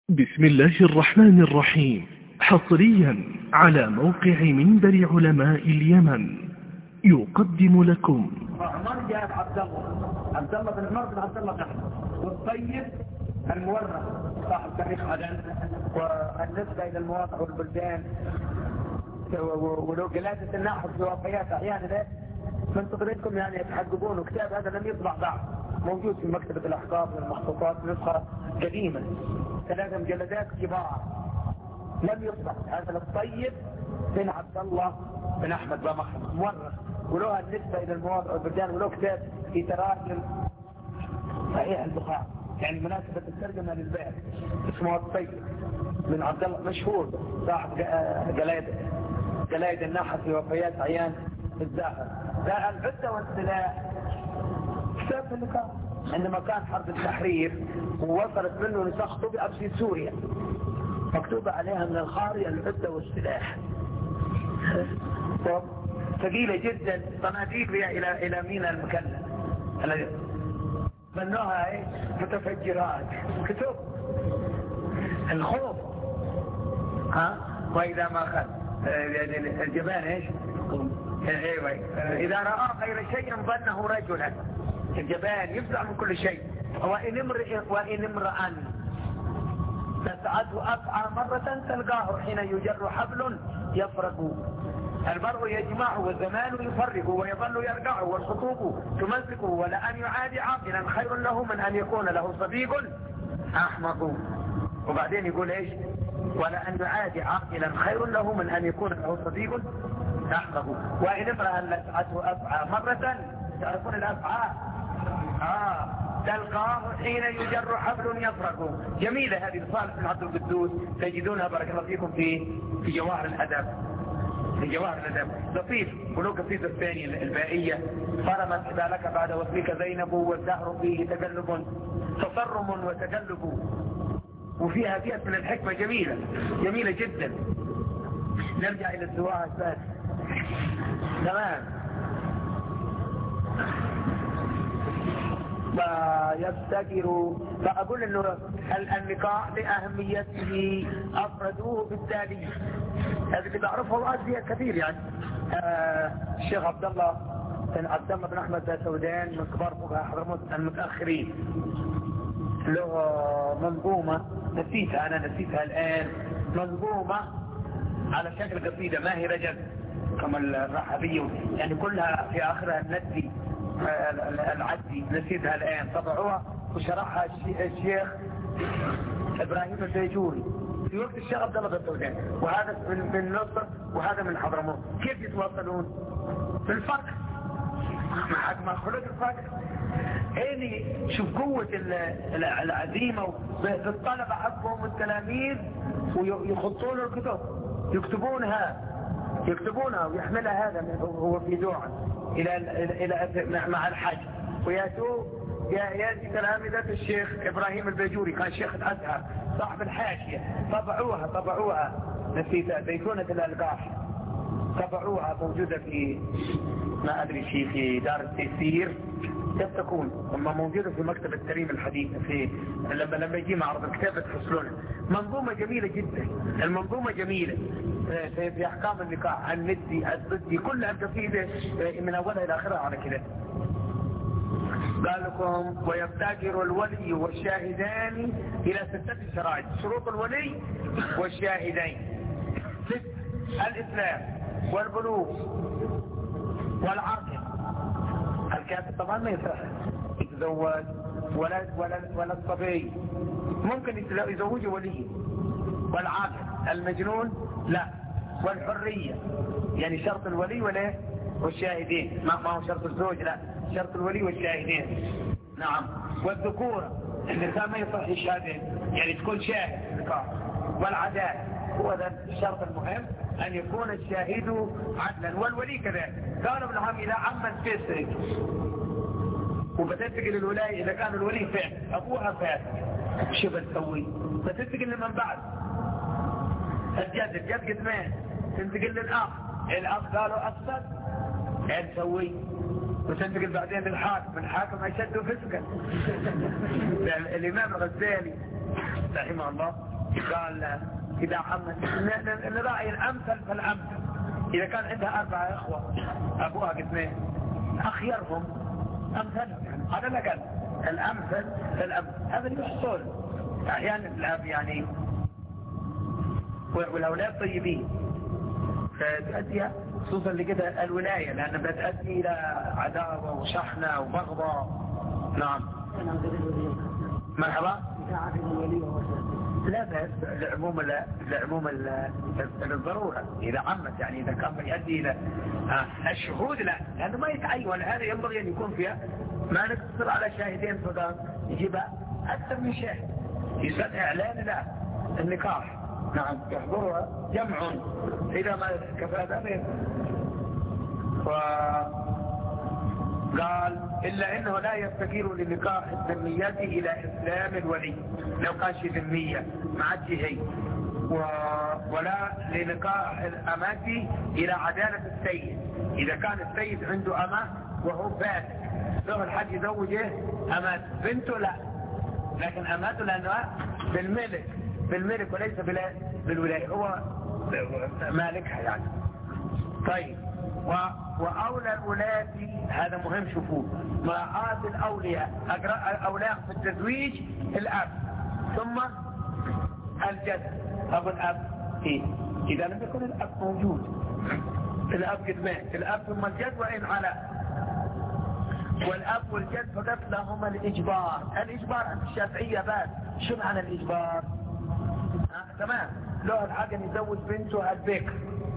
بسم الله الرحمن الرحيم. حصريا على موقع منبر علماء اليمن يقدم لكم مرجع عبد الله بن عمر بن عبد الله بن احمد، والطيب المورخ صاحب تاريخ عدن، والنسبه الى المواقع والبلدان، ولو جلاسه النحو في وفيات احيانا ده من فضلكم يعني تحققون. كتاب هذا لم يطبع بعد، موجود في مكتبه الاحقاف والمخطوطات، نسخه قديمه 3 مجلدات كبار لم يطبع. هذا الطيب بن عبد الله بن احمد بن محمد مورخ، وله النسبه الى المواضع والبلدان، وله كتاب في تراجم صحيح البخاري، يعني مناسبه الترجمه للباب، اسمه الطيب بن عبد الله، مشهور صاحب جلايد النحو في وفيات عيان الزاهر. ده العده والسلاح، كتاب في اللقاء عندما كان حرب التحرير ووصلت منه نسخ طبعت في سوريا مكتوبه عليها من الخارج العده والسلاح، ثقيله جدا، صناديق الى ميناء المكلا، بنوها متفجرات، كتب الخوف. واذا ما اخذ الجبان ايوه، اذا راى غير شيء ظنه رجلا، الجبان يفزع من كل شيء. وان امرأ تسعته أفعى مرة تلقاه حين يجر حبل يفرق. البرء يجمعه والزمان يفرق، ويظل يرجعه والخطوب تمزقه، ولأن يعادي عاقلا خير له من أن يكون له صديق أحمق. وبعدين يقول ايش؟ ولأن يعادي عاقلا خير له من أن يكون له صديق أحمق. وإن امرأ تسعته أفعى مرة، تعرفون الأفعى؟ تلقاه حين يجر حبل يفرق. جميلة هذه لصالح بن عبد القدوس، تجدونها بارك الله فيكم في جواهر الأدب، في جواهر الأدب لطيف. ولو قصيدة الثانية البائية: فرمت حبالك بعد وصلك زينب، والدهر فيه تقلب، تصرم وتقلب. وفيها فئة من الحكمة جميلة جميلة جدا. نرجع إلى الزواج بس. تمام. يفتكر، فأقول أنه النقاح لأهميته أفردوه بالتالي. هذا اللي بعرفه وأزياء كثير يعني. الشيخ عبد الله بن أحمد سودان من كبار فقهاء حضرموت المتأخرين، له منظومة نسيتها الآن، منظومة على شكل قصيدة، ما هي رجل كما الرحبية، يعني كلها في آخرها الندي العدي، نسيتها الآن. طبعوها وشرحها الشيخ إبراهيم البيجوري في وقت الشيخ عبد الله بن سودان، وهذا من مصر وهذا من حضرموت. كيف يتواصلون؟ في الفقه، مع خلود الفقه. هذه شوف قوة العزيمة في الطلبة حقهم والتلاميذ، ويخطون الكتب، يكتبونها ويحملها هذا هو في دوعة إلى مع الحج، يأتي تلامذة الشيخ إبراهيم البيجوري، كان شيخ الأزهر صاحب الحاشية، طبعوها نسيتها، بيتونة الألقاح، طبعوها موجودة في ما أدري شيء في دار التيسير، كيف تكون أما موجودة في مكتبة كريم الحديث، لما يجي معرض الكتاب تحصلونها. منظومة جميلة جدا، المنظومة جميلة في أحكام النكاح، الندي الضدي، كلها القصيدة من أولها إلى آخرها على كده. قال لكم: ويفتكر الولي والشاهدان إلى 6 شرائط. شروط الولي والشاهدين 6: الإسلام والبلوغ والعقل. الكافر طبعا ما يصح يتزوج ولا الصبي، ممكن يزوجه ولي. والعاقل، المجنون لا. والحرية، يعني شرط الولي والشاهدين، ما هو شرط الزوج، لا، شرط الولي والشاهدين. نعم. والذكورة، النساء ما يصح الشهادين، يعني تكون شاهد في النكاح. والعدالة، هو ذا الشرط المهم، أن يكون الشاهد عدلا. والولي كذلك. قال ابن عم: إذا عمن فسق، وبتنتقل الولاية إذا كان الولي فاسق، أبوها فاسق، شو بتسوي؟ بتنتقل لمن بعد؟ الجد قسمين، تنتقل للأخ قالوا أفسد، ايه تسوي؟ وتنتقل بعدين للحاكم، الحاكم أشد فسقا. الإمام الغزالي رحمه الله قال إذا عمت نراعي الأمثل فالأمثل. إذا كان عندها 4 إخوة أبوها قسمين أخيرهم أمثلهم، يعني على الأقل الأمثل فالأمثل. هذا اللي يحصل أحيانا الأب يعني والأولاد طيبين فتؤدي خصوصا لكده الولاية، لأنها بتؤدي إلى عداوة وشحنة وبغضاء. نعم مرحبا. لا بس لعموم الضرورة إذا عمت، يعني إذا كان يؤدي إلى الشهود لا، لأنه ما يتعين. هذا ينبغي أن يكون فيها ما نقتصر على شاهدين فقط، يجيب أكثر من شاهد يسمى إعلان لا النكاح. نعم يحضرها جمع إذا ما كفى ذلك. قال إلا إنه لا يستكير لنكاح الذميات إلى إسلام الولي، لو كان شيء ذمية ما عاد هي، ولا لنكاح الأمات إلى عدالة السيد. إذا كان السيد عنده أمة وهو فاسد له الحج يزوجه أمات بنته لا، لكن أماته لأنها بالملك وليس بالولاية، هو مالكها يعني. طيب وأولى الولاة هذا مهم، شوفوه مراعاة الأولياء. أولياء في التزويج الأب ثم الجد. أبو الأب إيه؟ إذا لم يكن الأب موجود الأب قد مات، الأب ثم الجد وإن على. والأب والجد فقط لهما الإجبار. الإجبار عند الشافعية بس. شو معنى الإجبار؟ تمام، له الحق أن يزوج بنته البكر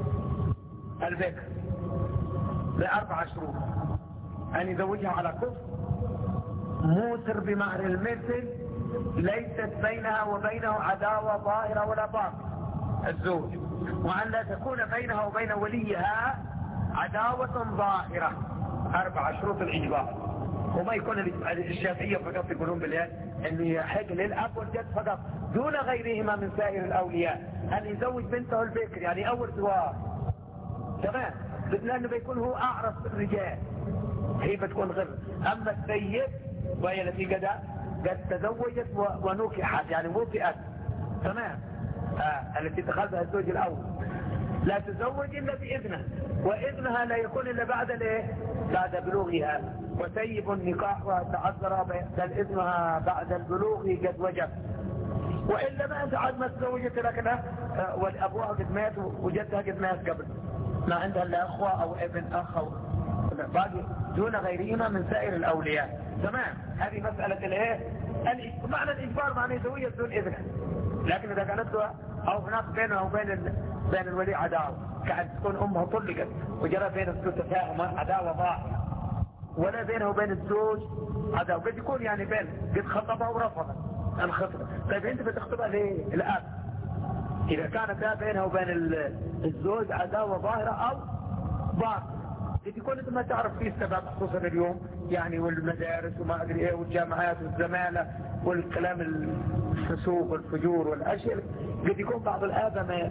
ل4 شروط: أن يزوجها على كفر، موسر بمهر المثل، ليست بينها وبينه عداوة ظاهرة ولا باطنة الزوج، وأن لا تكون بينها وبين وليها عداوة ظاهرة. 4 شروط الإجبار. وما يكون الشافعية فقط يقولون بالله أنه يحق للأب والجد فقط دون غيرهما من سائر الأولياء أن يزوج بنته البكر، يعني أول زواج. تمام، لأنه بيكون هو أعرف الرجال، هي بتكون غير. أما السيد وهي التي قد تزوجت ونكحت يعني وطئت، تمام، التي دخلها الزوج الأول لا تزوج إلا بإذنه، وإذنها لا يكون إلا بعد بلوغها. وسيب النكاح وتعذر بل إذنها بعد البلوغ قد وجب، وإلا ما أنت عاد ما تزوجت لكنها والأبوها قد مات وجدتها قد مات قبل، ما عندها إلا أخوة أو ابن أخ أو باقي دون غيرهما من سائر الأولياء. تمام، هذه مسألة معنى الإجبار معنى يزوجها بدون إذنه. لكن إذا كانت أو هناك بينها وبين الولي عداوة، كأن تكون أمها طلقت وجرى بين الزوج تفاهم عداوة ظاهرة، ولا بينه وبين الزوج عداوة، قد يكون يعني قد خطبها ورفضها الخطبة. طيب أنت بتخطبها ليه؟ الآب إذا كانت بينها وبين الزوج عداوة ظاهرة أو باطنة، قد يكون أنت ما تعرف فيه السبب، خصوصا اليوم يعني، والمدارس وما أدري إيه والجامعات والزمالة والكلام الفسوق والفجور والأشياء، قد يكون بعض الآباء ما.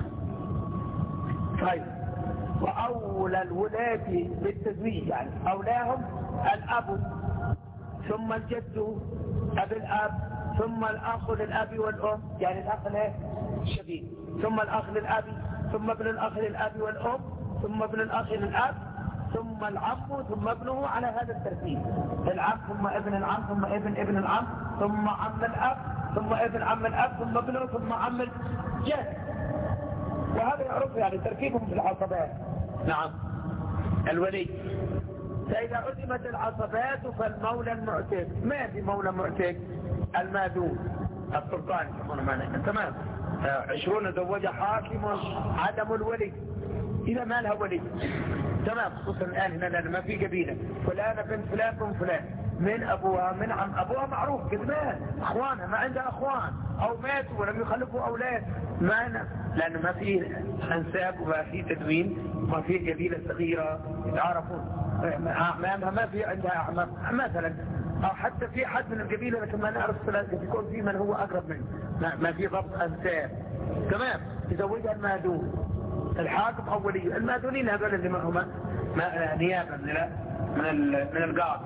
طيب وأولى الولاة بالتزويج يعني أولاهم الأب ثم الجد أبي الأب ثم الأخ للأب والأم، يعني الأخ الشبيه، ثم الأخ للأب ثم ابن الأخ للأب والأم ثم ابن الأخ للأب ثم العم ثم ابنه على هذا الترتيب. العم ثم ابن العم ثم ابن العم ثم عم الأب ثم ابن عم الأب ثم ابنه ثم عم الجد. وهذا يعرف يعني تركيبهم في العصبات. نعم الولي. فإذا عدمت العصبات فالمولى المعتق. ما في مولى معتق؟ المادون السلطان يسمونه معنا. تمام. 20 زوج حاكم عدم الولي إذا ما لها ولي. تمام، خصوصا الآن هنا لأن ما في قبيلة فلانة بنت فلان بن فلان من أبوها من عم أبوها معروف قد مات، أخوانها ما عندها أخوان أو ماتوا ولم يخلفوا أولاد، لأنه ما في أنساب وما في تدوين، ما في قبيلة صغيرة يتعرفون، ما في عندها أعمام مثلا، أو حتى في حد من القبيلة لكن ما نعرف قد يكون في من هو أقرب منه، ما في ضبط أنساب. تمام، يزوجها المادون الحاكم أو ولي. المادونين هذول اللي معهم نيابة من القاضي.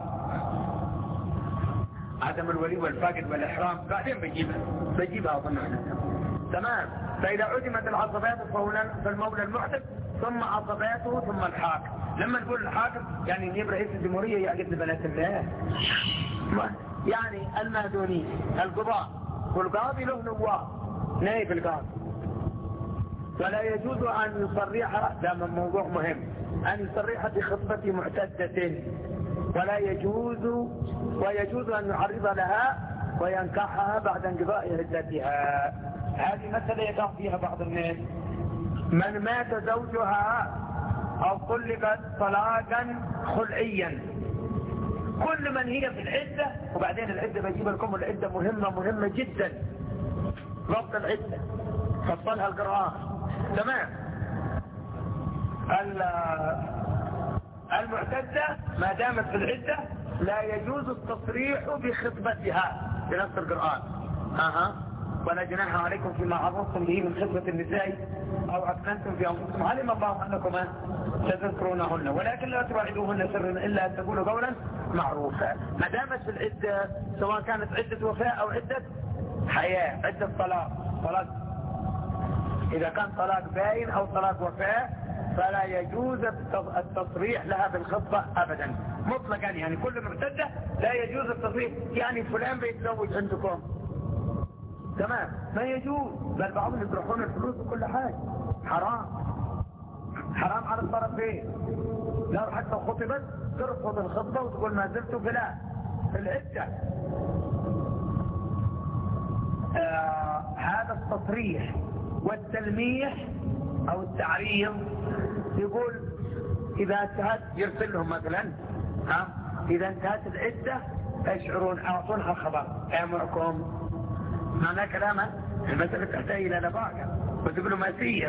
عدم الولي والفاقد والإحرام بعدين بجيبها أظن. تمام. فإذا عدمت العصبات فالمولى المعتق ثم عصباته ثم الحاكم. لما نقول الحاكم يعني نجيب رئيس الجمهورية يعقد بنات الله، يعني المهدوني القضاء، والقاضي له نواب نائب القاضي. ولا يجوز أن يصرح، ده من موضوع مهم، أن يصرح بخطبة معتدة، ويجوز أن يعرض لها وينكحها بعد انقضاء عدتها. هذه مسألة يقع فيها بعض الناس. من مات زوجها أو طلقت طلاقا خلعيا، كل من هي في العدة، وبعدين العدة بجيب لكم العدة مهمة جدا، ضبط العدة فصلها القرآن. تمام. المعتدة ما دامت في العدة لا يجوز التصريح بخطبتها بنص القرآن. ولا جناح عليكم فيما عرضتم به من خطبة النساء أو أكننتم في أنفسكم، علم الله أنكم تذكرونهن ولكن لا تواعدوهن سرا إلا أن تقولوا قولا معروفا. ما دامت في العدة، سواء كانت عدة وفاة أو عدة حياة، عدة طلاق، إذا كان طلاق باين أو طلاق وفاة فلا يجوز التصريح لها بالخطبة أبدا مطلقا. يعني كل معتدة لا يجوز التصريح، يعني فلان بيتزوج عندكم، تمام، ما يجوز. بل بعضهم يطرحون الفلوس وكل حاجة، حرام على الطرفين. لو حتى خطبت ترفض الخطبة وتقول ما زلت فلان في العدة. هذا التصريح والتلميح او التعريض، يقول اذا انتهت، يرسل لهم مثلا اذا انتهت العدة اشعرون اعطونها الخبر امركم. معناه كلاما المسألة تحتاج الى لباقة، وتقولوا ماسية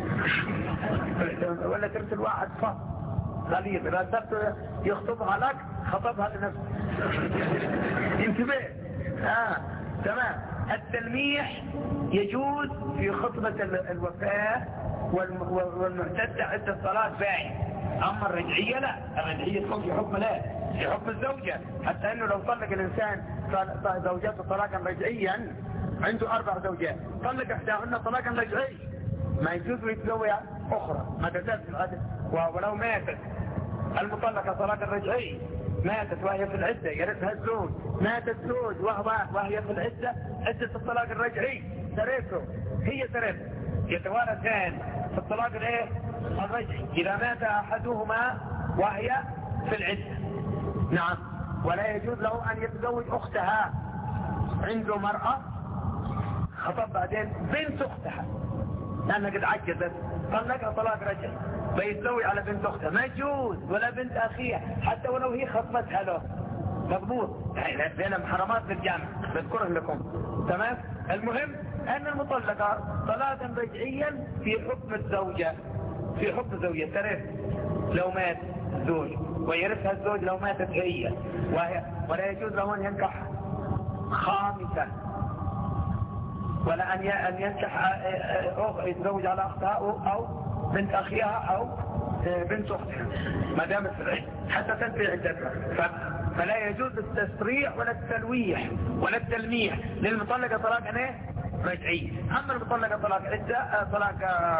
ولا ترسل واحد صف غليظ، اذا صرت يخطبها لك خطبها لنفسه. انتبه. تمام. التلميح يجوز في خطبة الوفاة والمعتدة عدة الطلاق باين. اما الرجعية لا، الرجعية تكون في حكم لا، في حكم الزوجة، حتى انه لو طلق الانسان زوجاته طلاقا رجعيا، عنده 4 زوجات، طلق احداهن طلاقا رجعي، ما يجوز يتزوج اخرى ما تزال في العدد. ولو ماتت المطلقة طلاقا رجعي، ماتت وهي في العدة يرثها الزوج، مات الزوج وهي في العدة، عدة الطلاق الرجعي ترثه، هي ترثه، يتوارثان في الطلاق الرجعي إذا مات أحدهما وهي في العدة. نعم. ولا يجوز له أن يتزوج أختها، عنده مرأة خطب بعدين بنت أختها لأنها قد عجزت، طلقها طلاق رجعي، فيتزوج على بنت أختها ما يجوز، ولا بنت أخيها حتى ولو هي خطبتها له، مضبوط. يعني بين محرمات للجامع بذكره لكم. تمام. المهم أن المطلقة طلاقا رجعيا في حكم الزوجة، في حكم الزوجة ترث لو مات الزوج، ويرثها الزوج لو ماتت هي، ولا يجوز له أن ينكح خامسا، ولا أن ينكح يتزوج على أختها أو بنت أخيها أو بنت أختها ما دامت في العدة حتى تنتهي عدتها. فلا يجوز التصريح ولا التلويح ولا التلميح للمطلقة طلاقا رجعي. أما المطلقة طلاق عدة، طلاق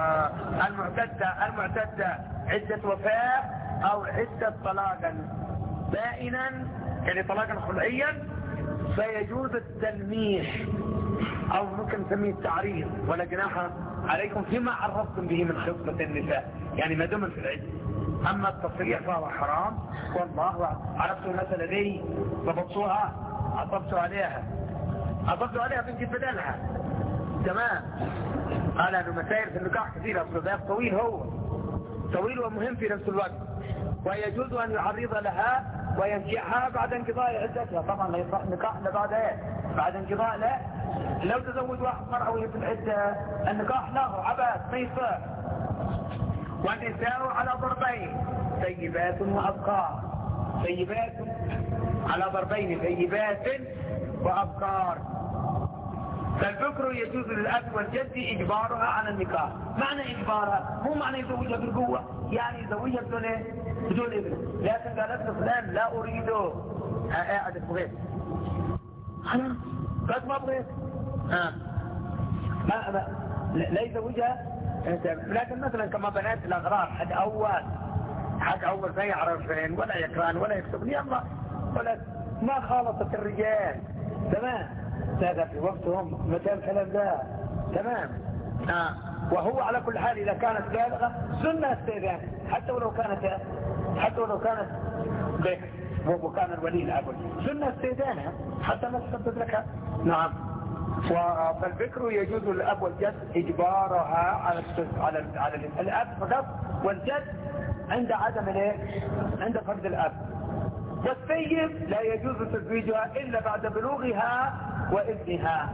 المعتدة عدة وفاة أو عدة طلاقا بائنا، يعني طلاقا خلعيا، فيجوز التلميح أو ممكن نسميه التعريض. ولا جناح عليكم فيما عرضتم به من خطبة النساء، يعني ما دمن في العدة. أما التصريح فهو حرام، والله عرفتوا المسألة دي، ضبطوها، عطبتوا عليها بنجيب بدلها. تمام. قال أنه مسائل في النكاح كثيرة، الصداق طويل، هو طويل ومهم في نفس الوقت. ويجوز أن يعرض لها وينكحها بعد انقضاء عدتها. طبعا لا يصح نكاح الا بعد انقضاء. لا، لو تزوج واحد مرأة وهي في العدة النكاح له عبث ما يصح. والنساء على ضربين، ثيبات وأبكار. ثيبات على ضربين، ثيبات وأبكار. فالبكر يجوز للأب والجد إجبارها على النكاح. معنى إجبارها مو معنى يزوجها بالقوة، يعني يزوجها بدون إذن، لكن قالت له فلان لا أريده، قاعد بغير خلاص، قد ما بغيت لا يزوجها. لكن مثلا كما بنات الأغرار حد أول ما يعرفين ولا يقرأن ولا يكتبن، يلا ولا ما خالطت الرجال، تمام. هذا في وقتهم متى الكلام ده، تمام. وهو على كل حال إذا كانت بالغة سنة استئذان، حتى ولو كانت بكر وكان الولي الأول، سنة استئذانها حتى لا تسبب لك. نعم. فالبكر يجوز الأب والجد إجبارها على الأب فقط، والجد عند عدم عند فقد الأب. والسيد لا يجوز تزويجها إلا بعد بلوغها وإذنها،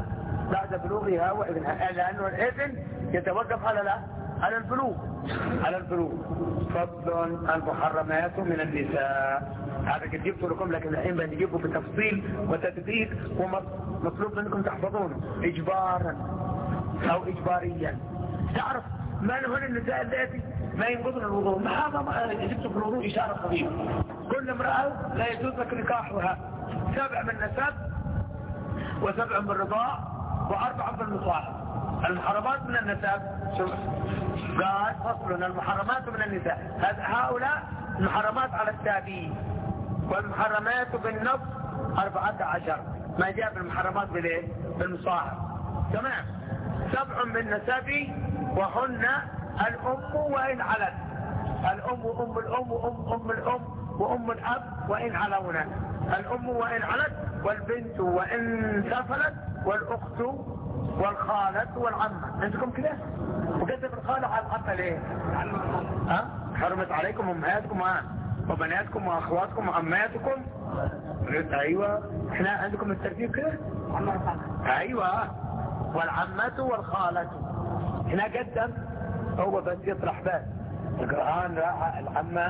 لأنه الإذن يتوقف على البلوغ. فضل المحرمات من النساء، هذا قد جبت لكم، لكن الحين بنجيبه بتفصيل وتدقيق، ومطلوب منكم تحفظونه إجبارا أو إجباريا. تعرف من هن النساء التي ما ينقضن الوضوء؟ ما جبت في الوضوء إشارة خفيفة. كل امرأة لا يجوز لك نكاحها 7 من نسب، و7 بالرضاع، و4 بالمصاحب. المحرمات من النسب قال فصل المحرمات من النساء، هؤلاء المحرمات على التابعين، والمحرمات بالنص 14 ما جاء بالمحرمات بالمصاحب، تمام. 7 من نسب وهن الأم وإن علت، الأم وأم الأم وأم الأم وأم الأب وإن علونا، الأم وإن علت، والبنت وإن سفلت، والأخت والخالة والعمة. عندكم كده؟ وكذب الخالة على العمة ليه؟ حرمت عليكم أمهاتكم وبناتكم وأخواتكم وأماتكم. أيوة، احنا عندكم الترتيب كده؟ أيوة، والعمة والخالة. هنا قدم هو بس يطرح بس القرآن راح العمة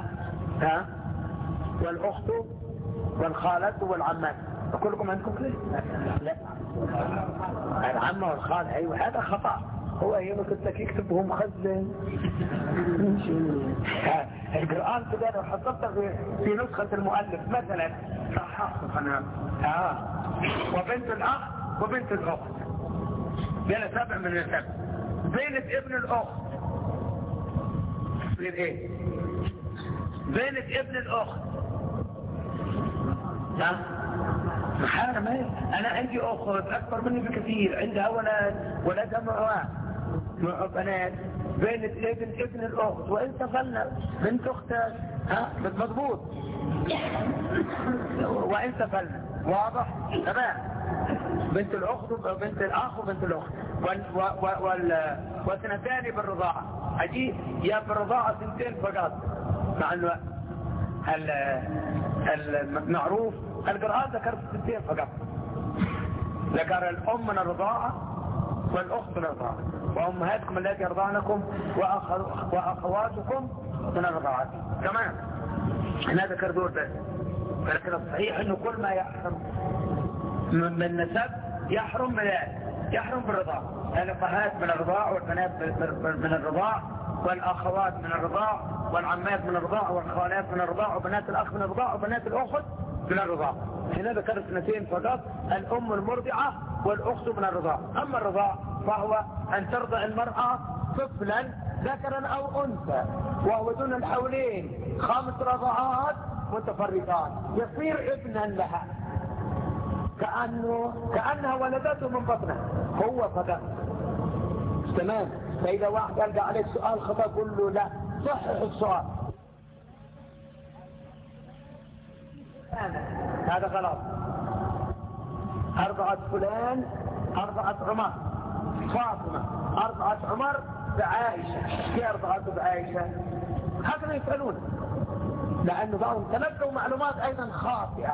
والأخت والخالة والعمات. كلكم عندكم كده؟ لا، العمة والخالة. أيوة، هذا خطأ. هو يوم كنت يكتبه مخزن. القرآن كده لو حطبته في نسخة المؤلف مثلا صححه أنا. وبنت الأخ وبنت الأخت بين 7 من السبع. بنت ابن الأخت بين ايه؟ بنت ابن الأخت محارم. أنا عندي أخت أكبر مني بكثير، عندها ولدها بنات. بنت ابن الأخت، وإن تفلنا بنت أختها مضبوط، وإن تفلنا واضح تمام. بنت الأخت وبنت الأخ وبنت الأخت، واثنتان بالرضاعة. عجيب، يا بالرضاعة 2 فقط، مع أنه المعروف القرآن ذكر 2 فقط، ذكر الأم من الرضاعة والأخت من الرضاعة، وأمهاتكم التي يرضعنكم وأخواتكم من الرضاعة. تمام، هنا ذكر دول بس. لكن الصحيح أنه كل ما يحرم من نسب يحرم بالرضاعة. الأخوات من الرضاع، والبنات من الرضاع، والأخوات من الرضاع، والعمات من الرضاع، والخالات من الرضاع، وبنات الأخ من الرضاع، وبنات الأخت من الرضاع. هنا ذكر 2 فقط، الأم المرضعة والأخت من الرضاع. أما الرضاع فهو أن ترضع المرأة طفلا ذكرا أو أنثى وهو دون الحولين 5 رضعات متفرقات، يصير ابنا لها كأنها ولدته من بطنها هو فقط. تمام. فإذا واحد يلقى عليك سؤال خطأ قل له لا، صحح السؤال، هذا غلط. أرضعت فلان، أرضعت عمر، فاطمة أرضعت عمر بعائشة، كيف أرضعته بعائشة؟ هكذا يسألون، لأنه بعضهم تلقوا معلومات أيضا خاطئة.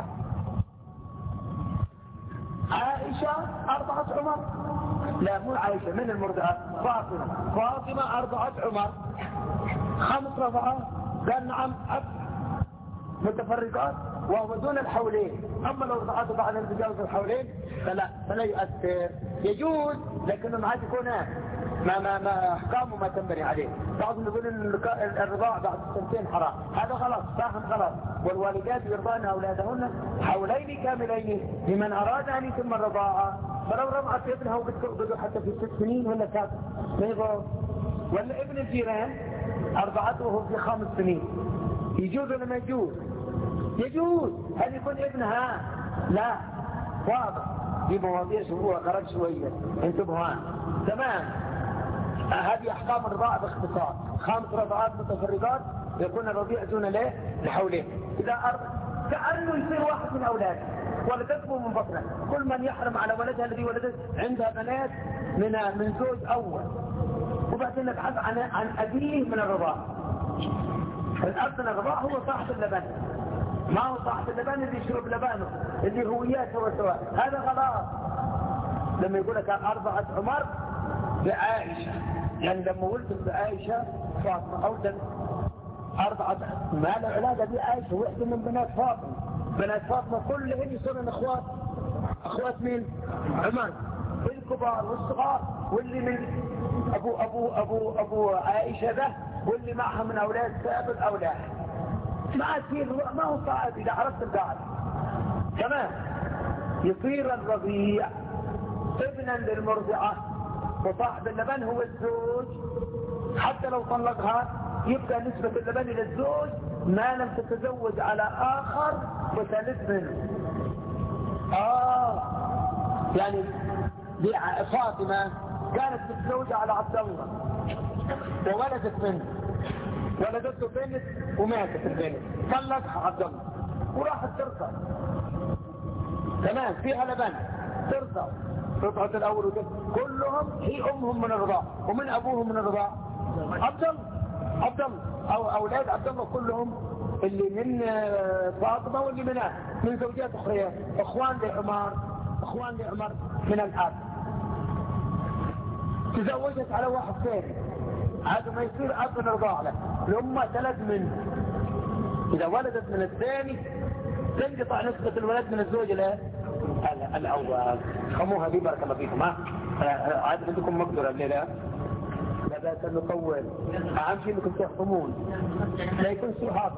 عائشة أرضعت عمر، لا مو عائشة، من المرضعات؟ فاطمة أرضعت عمر 5 رضعات. قال نعم، متفرقات وهو دون الحولين. أما لو رضعته بعد أن تجاوز الحولين فلا يؤثر، يجوز، لكنه ما عاد يكون ما أحكامه ما تنبني عليه. بعضهم يقول إن الرضاع بعد 2 حرام، هذا غلط، فاهم غلط. والوالدات يرضان أولادهن حولين كاملين لمن أراد أن يتم الرضاعة فلو رضعت ابنها وبتقعدوا حتى في 6 سنين ولا 7 ما يضر. ولا ابن الجيران أرضعته وهو في 5 سنين يجوز ولا ما يجوز؟ يجوز. هل يكون ابنها؟ لا، واضح. دي مواضيع شوفوها خرج شوية انتبهوا. تمام. هذه أحكام الرضاعة باختصار. 5 رضعات متفرقات يكون الرضيع دون له لحوله. إذا كأنه يصير واحد من أولاده ولدته من بطنه. كل من يحرم على ولدها الذي ولدت عندها بنات من زوج أول، وبعدين نبحث عن أبيه من الرضاع. الأب من الرضاع هو صاحب اللبن، ما هو صاحب اللبن اللي يشرب لبانه اللي هو إياه سوا. هذا غلط. لما يقول لك أرضعت عمر بعائشة، يعني لما ولدت بعائشة فاطمة أو أرضعت، ما له علاقة بعائشة، واحدة من بنات فاطمة. بنات فاطمة كلهن يصيرن أخوات مين؟ عمر، الكبار والصغار، واللي من أبو عائشة ده واللي معها من أولاد سابق أولاد. ما هو صعب إذا عرفت القاعدة. تمام. يصير الرضيع ابنا للمرضعة، وصاحب اللبن هو الزوج. حتى لو طلقها يبقى نسبة اللبن إلى الزوج ما لم تتزوج على آخر وثالث منه. يعني فاطمة كانت متزوجة على عبد الله وولدت منه، ولدته بنت وماتت البنت، طلقها عبد الله وراحت ترضع. تمام. فيها لبن ترضع، رضعة الأول وده كلهم هي أمهم من الرضاع ومن أبوهم من الرضاع عبد الله أو أولاد عبد الله كلهم اللي من فاطمة واللي من زوجات أخريات، أخوان لعمر من الأب. تزوجت على واحد ثاني، هذا ما يصير أب من الرضاع له، الأمة 3 منه. إذا ولدت من الثاني تنقطع نسبة الولد من الزوج الأول. خموها دي بارك الله فيكم. عاد عندكم مقدرة الليلة لا بأس أن نطول. أهم شيء أنكم تحكمون لا يكون شيء حاضر.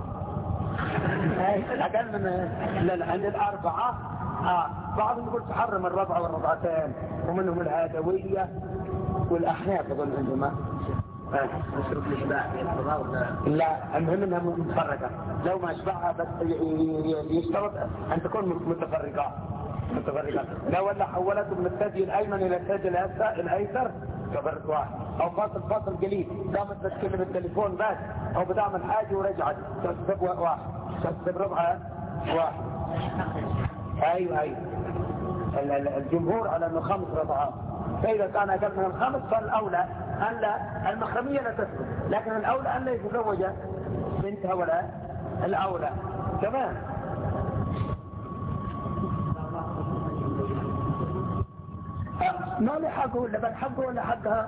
أقل من لا عند 4. بعضهم يقول تحرم الرضع والرضعتين، ومنهم العادوية والأحناف أظن عندهم. نشرب الإشباع في الرضا ولا لا، المهم انها متفرقة. لو ما اشبعها بس يشترط ان تكون متفرقة. لا ولا حولته من الثدي الايمن الى الثدي الايسر كبرت واحد، او فاصل قليل قامت تتكلم التليفون بس، او بتعمل حاجة ورجعت تسبب واحد، تسبب ربعها واحد. ايوه الجمهور على انه 5 رضعات. فإذا كان أقل من 5 فالأولى أن لا، المحرمية لا تثبت، لكن الأولى أن لا يتزوج بنتها ولا الأولى. تمام. ما له حقه ولا بل حقه ولا حقها؟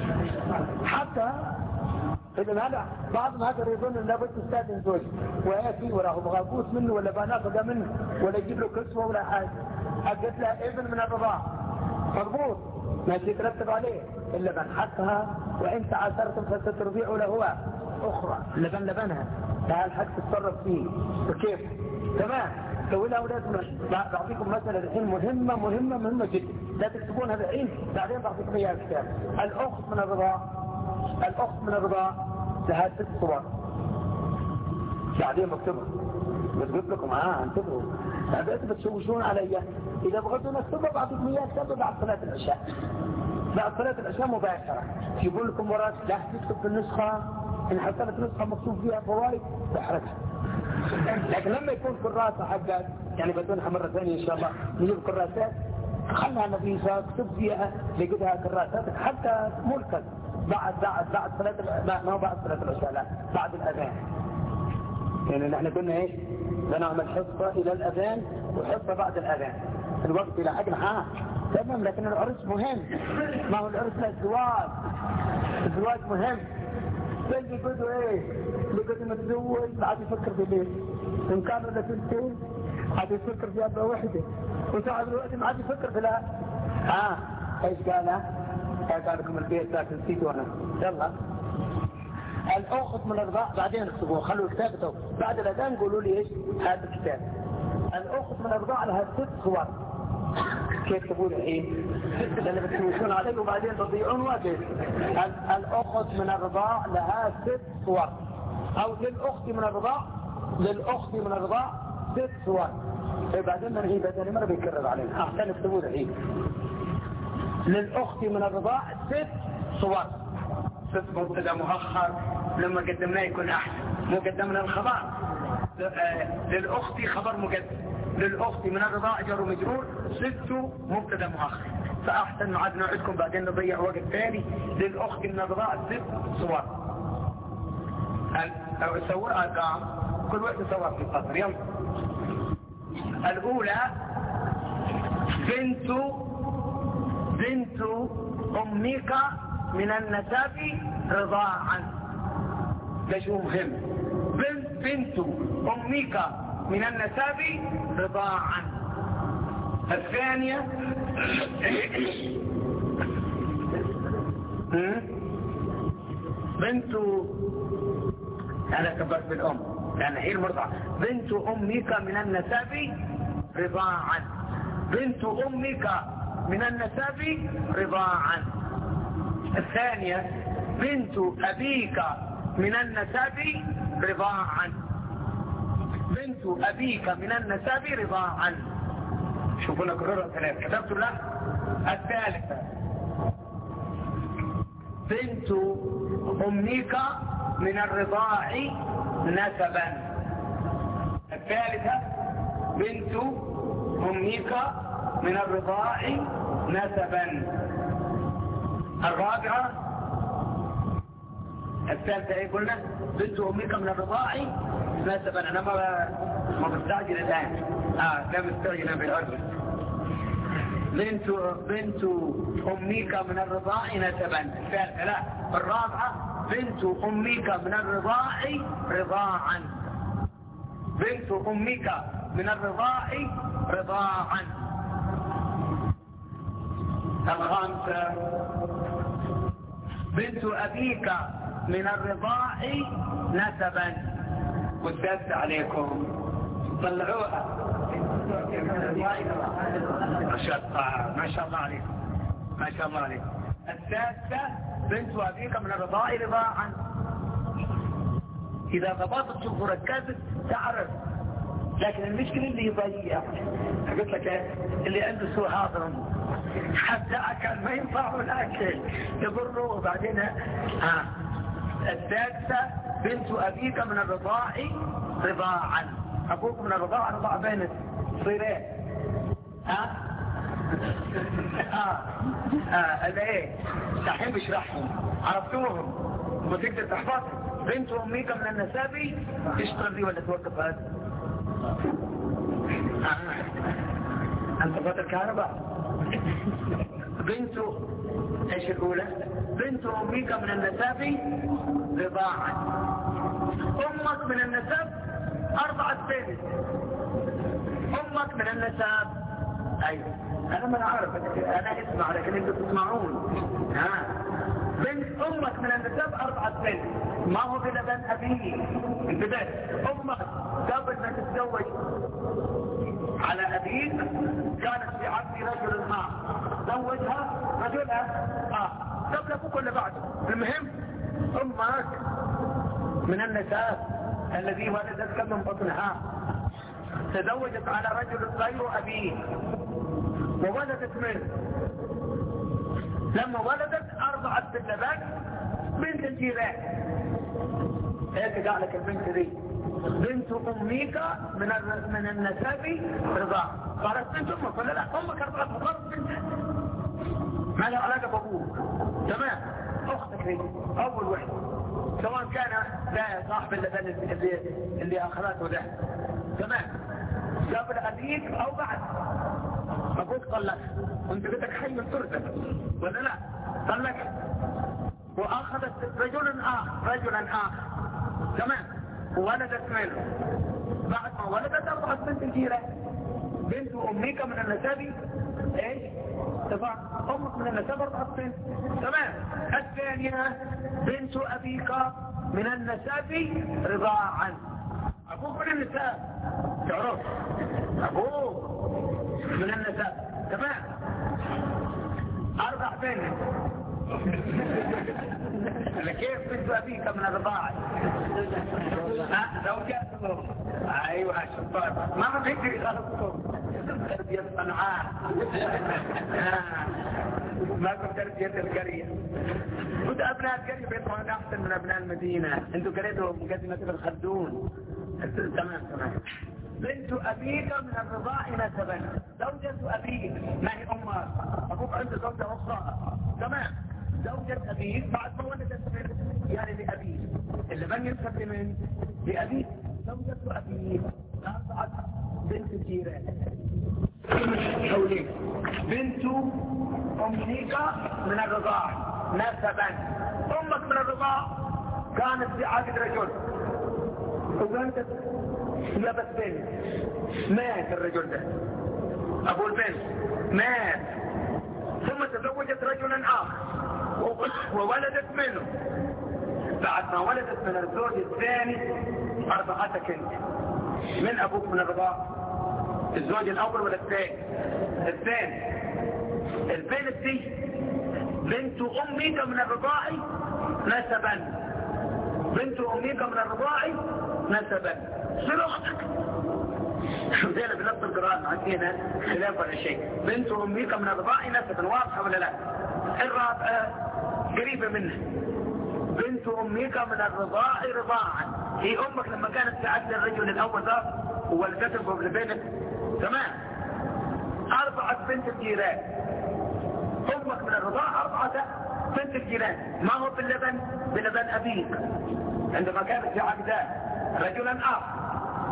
إذن هذا بعضهم هذا يظن أن لابد تستاذن زوج ويأتي وراه بغابوس منه ولا بناخذ منه ولا يجيب له كسوة ولا حاجة. أجد لها ابن من الرضاع مضبوط ما يترتب عليه اللبن حقها، وإن تعاثرتم فسترضيع له أخرى لبنها، فهل حق تتصرف فيه وكيف. تمام. سوي لها أولادنا. بعطيكم مثلا الحين مهمة جدا، لا تكتبونها الحين، بعدين بعطيكم إياها الكتاب. الأخت من الرضاع لها 6 صور، بعدين بكتبها بتقول لكم انتبهوا بعدين بتشوشون علي. إذا بغضوا نكتبها بعطيكم إياها كتابة بعد صلاة العشاء. بعد صلاة العشاء مباشرة يقول لكم وراك لا تكتب في النسخة إن حصلت نسخة مكتوب فيها فوائد تحرجها. لكن لما يكون كراسة حقك يعني بدونها مرة ثانية إن شاء الله نجيب كراسات خلها نظيفة اكتب فيها لقدها كراساتك حتى ملكا بعد صلاة ما هو بعد صلاة العشاء، لا بعد الأذان. يعني نحن قلنا ايش؟ بنعمل حصة إلى الأذان وحصة بعد الأذان. الوقت إلى حقنا تمام. لكن العرس مهم، ما هو العرس الزواج مهم. اللي يقولوا ايه اللي يقولوا متزوج بعد يفكر في ليه ان كان ولا سنتين بعد يفكر في أبا وحدة، وساعد الوقت بعد يفكر في لا ايش قال لكم البيت لكن نسيت وانا يلا. الأخت من الرضاع بعدين اكتبوه خلوا كتابته بعد الأذان قولوا لي ايش هذا الكتاب. الأخت من الرضاع لها 6 صور كيف تقول ايه؟ لأن بتمشون عليه وبعدين تضيعون وقت. الأخت من الرضاع لها 6 صور، أو للأخت من الرضاع 6 صور. بعدين نرهي بدني مرة بيكرر علينا. أحسن اكتبوا الحين. للأخت من الرضاع 6 صور. 6 مبتدا مؤخر، لما قدمناه يكون أحسن. مقدمنا الخبر للأخت خبر مقدم، للأخت من الرضاع جر ومجرور، 6 مبتدا مؤخر. فأحسن معاد نوعدكم بعدين نضيع وقت ثاني. للأخت من الرضاع 6 صور. سووا أرقام، كل وقت سووا في السطر. يلا. الأولى بنت أمك من النسب رضاعا. ده شو مهم. بنت أمك من النسب رضاعا. الثانية بنت، أنا كبرت بالأم لأن هي المرضعة. بنت أمك من النسب رضاعا. بنت أمك من النسب رضاعا. الثانية بنت أبيك من النسب رضاعا. بنت أبيك من النسب رضاعا. شوفوا لك كررها 3. كتبت له. الثالثة بنت أمك من الرضاع نسبا. الثالثة بنت أمك من الرضاع نسبا. الرابعة الثالثة ايه قلنا؟ بنت أمك من الرضاع نسبا. أنا ما بستعجل الآن. لا مستعجل بالأرض. بنت أمك من الرضاع نسبا. الثالثة لا. الرابعة بنت أمك من الرضاع رضاعا. بنت أمك من الرضاع رضاعا. الخامسة بنت أبيك من الرضاع نسبا. والسادسة عليكم طلعوها. ما شاء الله عليكم. ما شاء الله عليكم. السادسة بنت أبيك من الرضاع رضاعا. إذا ضبطت شوف وركزت تعرف. لكن المشكلة اللي يضيع قلت لك اللي عنده سوء هاضم حتى أكل ما ينفعه الأكل يضره. وبعدين السادسة بنت أبيك من الرضاع رضاعا. أبوك من الرضاع رضاع بين صيرين. الايه دحين بشرحهم عرفتوهم وتقدر تحفظهم. بنت أمك من النسب تشتغل دي ولا توقف هذا؟ أنت فات الكهرباء. بنت ايش الأولى؟ بنت أمك من النسب رضاعا. أمك من النسب 4 سنين. أمك من النسب. أيوة أنا ما أعرف، أنا أسمع لكن أنتم تسمعون. بنت أمك من النسب 4 سنين. ما هو كده بنت أبيه. انتبه. أمك قبل ما تتزوج على أبيك كانت في عبد رجل ما زوجها رجلها قبل أبوك ولا بعده. المهم أمك من النسب الذي ولدتك من بطنها تزوجت على رجل غير أبيه وولدت منه. لما ولدت 4 باللبن بنت الجيران. هيك قال لك البنت دي بنت أمك من النسب رضاع. قالت بنت أمك ولا لا؟ أمك 4 مرات بنت ما لها علاقة بأبوك. تمام. أختك دي أول وحدة سواء كان لا صاحب اللبن اللي أخذته ده. تمام. قبل أبيك أو بعد. أبوك طلق وانت بدك حي من ترثك ولا لا؟ طلق وأخذت رجلا آخر. تمام. وولدت منه. بعد ما ولدت أصبحت بنت الجيران. بنت أمك من النسب ايش؟ تبع أمك من النسب 4 سنين. تمام. الثانية بنت أبيك من النسب رضاعا. أبوك من النسب تعرف أبوك من النسب تمام. 4 بنت. كيف بنت أبيك من الرضاعة؟ زوجاتهم. أيوة شطار. ما بيجري غلطكم. تربية صنعاء. ما كنت تربية القرية. كنت أبناء القرية بيطلعون أحسن من أبناء المدينة. أنتوا قريتوا مقدمة ابن خلدون. تمام. بنت أبيك من الرضاع نسبا. زوجة أبيك ما هي أمها. أبوك عنده زوجة أخرى. تمام. زوجة أبيك بعد ما ولدت من يعني لأبيك اللي من ينسب من لأبيك. زوجة أبيك أرضعت بنت الجيران. حولين بنت أمك من الرضاع نسبا. أمك من الرضاع كانت في عهد رجل وبنتك هي بس بنت. مات الرجل ده أبو البنت مات ثم تزوجت رجلا آخر وولدت منه. بعد ما ولدت من الزوج الثاني أرضعتك انت. من أبوك من الرضاع؟ الزوج الأول ولا الثاني؟ الثاني. البنت دي بنت أمك من الرضاع نسبا. بنت أمك من الرضاع نسبا. صير أختك. زي اللي بنفس القرآن عندنا خلاف ولا شيء. بنت أمك من الرضاع نسبا. واضحة ولا لا؟ الرابعة قريبة منها. بنت أمك من الرضاع رضاعا. هي أمك لما كانت في عهد الرجل الأول ذا وولدته قبل بينك. تمام. أرضعت بنت الجيران. أمك من الرضاع أرضعت بنت الجيران. ما هو باللبن؟ بلبن أبيك عندما كانت في عهد رجلا آخر.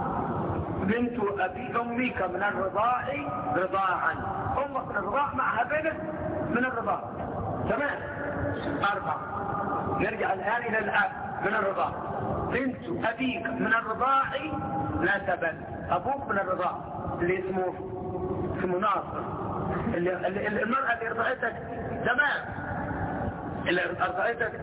بنت أبي أمك من الرضاع رضاعا. أمك من الرضاع معها بنت من الرضاع. تمام. 4. نرجع الآن إلى الآن من الرضاع. بنت أبيك من الرضاع نسبا. أبوك من الرضاع اللي اسمه ناصر. المرأة اللي ارضعتك. تمام. اللي ارضعتك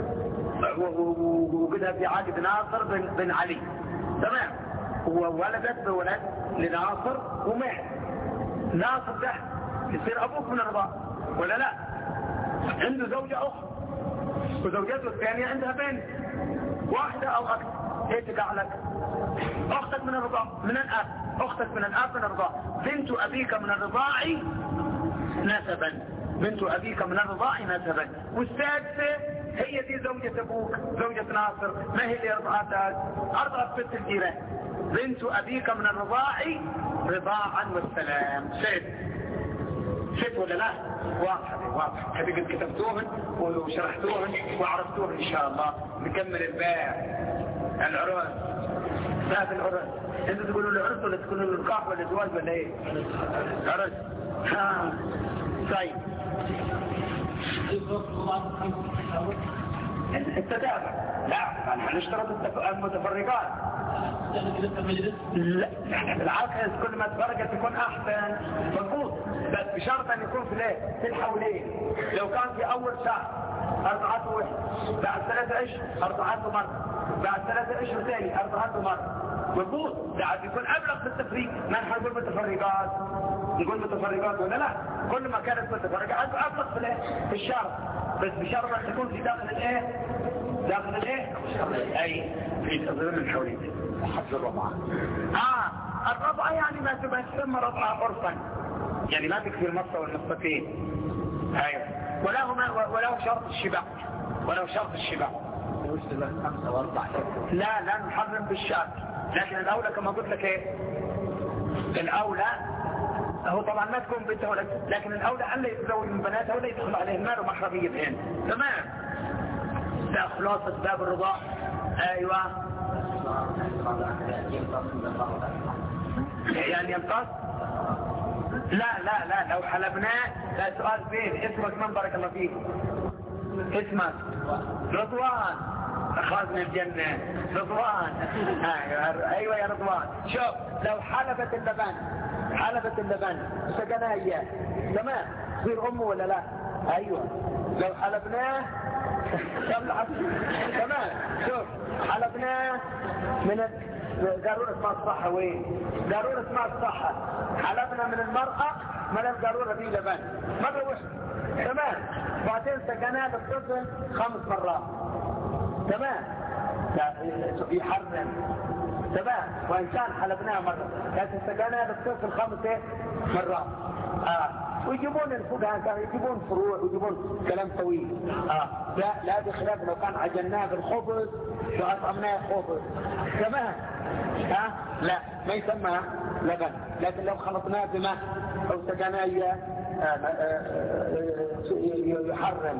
وقدها في عهد ناصر بن علي. تمام. وولدت بولد لناصر ومات. ناصر ده يصير أبوك من الرضاع ولا لا؟ عنده زوجة أخرى وزوجته الثانية عندها بنت واحدة أو أكثر. ايه تقع لك؟ أختك من الرضاع من الأب. أختك من الأب من الرضاع. بنت أبيك من الرضاع نسبا. بنت أبيك من الرضاع نسبا. والسادسة هي دي زوجة أبوك زوجة ناصر. ما هي اللي أرضعتها؟ أرضعت بنت الجيران. بنت أبيك من الرضاع رضاعا والسلام. شفت ولا لا؟ واضح. هذه قد كتبتوهن وشرحتوهن وعرفتوهن إن شاء الله. نكمل الباقي. العرس. باب العرس. انتوا تقولوا العرس ولا تقولوا النكاح ولا الزواج ولا ايه؟ عرس. طيب. التتابع. لا نحن نشترط المتفرقات. لا بالعكس كل ما تفرقت تكون احسن. مضبوط. بس بشرط ان يكون في الحولين. لو كان في اول شهر ارضعته واحد. بعد 3 اشهر ارضعته مرة. بعد 3 اشهر ثاني ارضعته مرة. مضبوط. بعد يكون ابلغ في التفريق. ما نحن نقول متفرقات. نقول متفرقات ولا لا؟ كل ما كانت متفرقات ابلغ في الشهر. بس بشرط ان تكون في داخل الايه؟ داخل الايه؟ اي في تظلم الحولين. حفظ الرضاعة. الرضاعة يعني ما تسمى رضاعة عرفا. يعني ما تكفي المصة والنصفتين. ايوه. وله شرط الشبع. لا نحرم بالشرط. لكن الاولى كما قلت لك ايه؟ الاولى هو طبعا ما تكون بنته لكن الاولى ان لا يتزوج من بناتها ولا يدخل عليه المال ومحرميتهن. تمام. ده خلاصة باب الرضاع. ايوه. يعني يمتص؟ لا لو حلبناه. لا سؤال بين. اسمك من بارك الله فيك؟ اسمك رضوان. اخذ من الجنة رضوان. ايوه يا رضوان. شوف لو حلبت اللبن سقناه اياه. تمام. تصير امه ولا لا؟ ايوه. لو حلبناه تمام. شوف حلبناه من ضرورة ما الصحة. وين ضرورة ما الصحة؟ حلبنا من المرأة ما لم ضرورة في لبن مرة واحدة تمام. بعدين سكنات الطفل 5 مرات تمام يحرم تمام. وإن كان حلبناه مرة لكن سكنات الطفل 5 مرات. ويجيبون الفقهاء كانوا يجيبون فروع ويجيبون كلام طويل. لا بخلاف لو كان عجناه بالخبز وأطعمناه خبز تمام. لا ما يسمى لبن. لكن لو خلطناه بماء أو سكناه يحرم.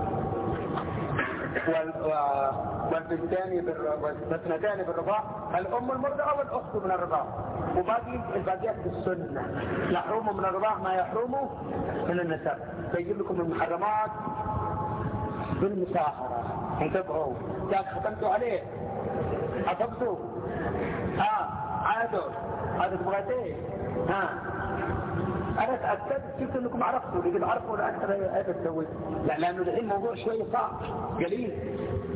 والبنتان بالرضاع الأم المرضعة والأخت من الرضاع. وباقي الباقيات بالسنة يحرموا من الرضاع ما يحرموا من النسب. فيجيب لكم المحرمات بالمساهرة. انتبهوا ذاك ختمتوا عليه حفظتوا عادوا هذا تبغاتيه. أنا تأكدت شفت أنكم عرفتوا لكن عرفوا ولا أكثر هذا تسوي. لأنه الحين موضوع شوية صعب قليل.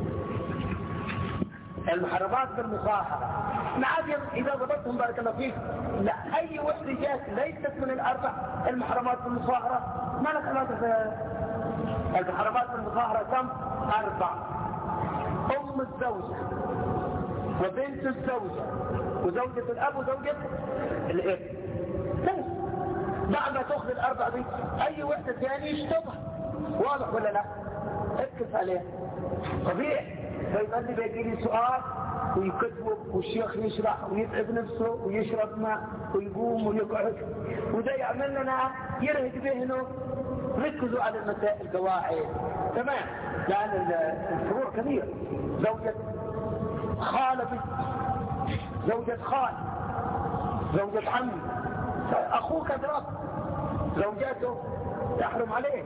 المحرمات بالمصاحبة عادي إذا ضبطتهم بارك الله فيك. لا أي وحدة جات ليست من الأربع المحرمات بالمصاحبة ما لك علاقة في المحرمات بالمصاحبة. كم؟ 4: أم الزوجة وبنت الزوجة وزوجة الأب وزوجة الابن. بعد ما تأخذ الأربع دي أي وحدة ثانية يشتبه. واضح ولا لا؟ اركز عليها طبيعي. فيظل بيجي لي سؤال ويكتبه والشيخ يشرح ويتعب نفسه ويشرب ماء ويقوم ويقعد وده يعمل لنا يرهد ذهنه. ركزوا على المسائل القواعد تمام. لأن الفروع كبيرة. زوجة خالة زوجة خال زوجة عم أخوك أدرك زوجاته تحرم عليه.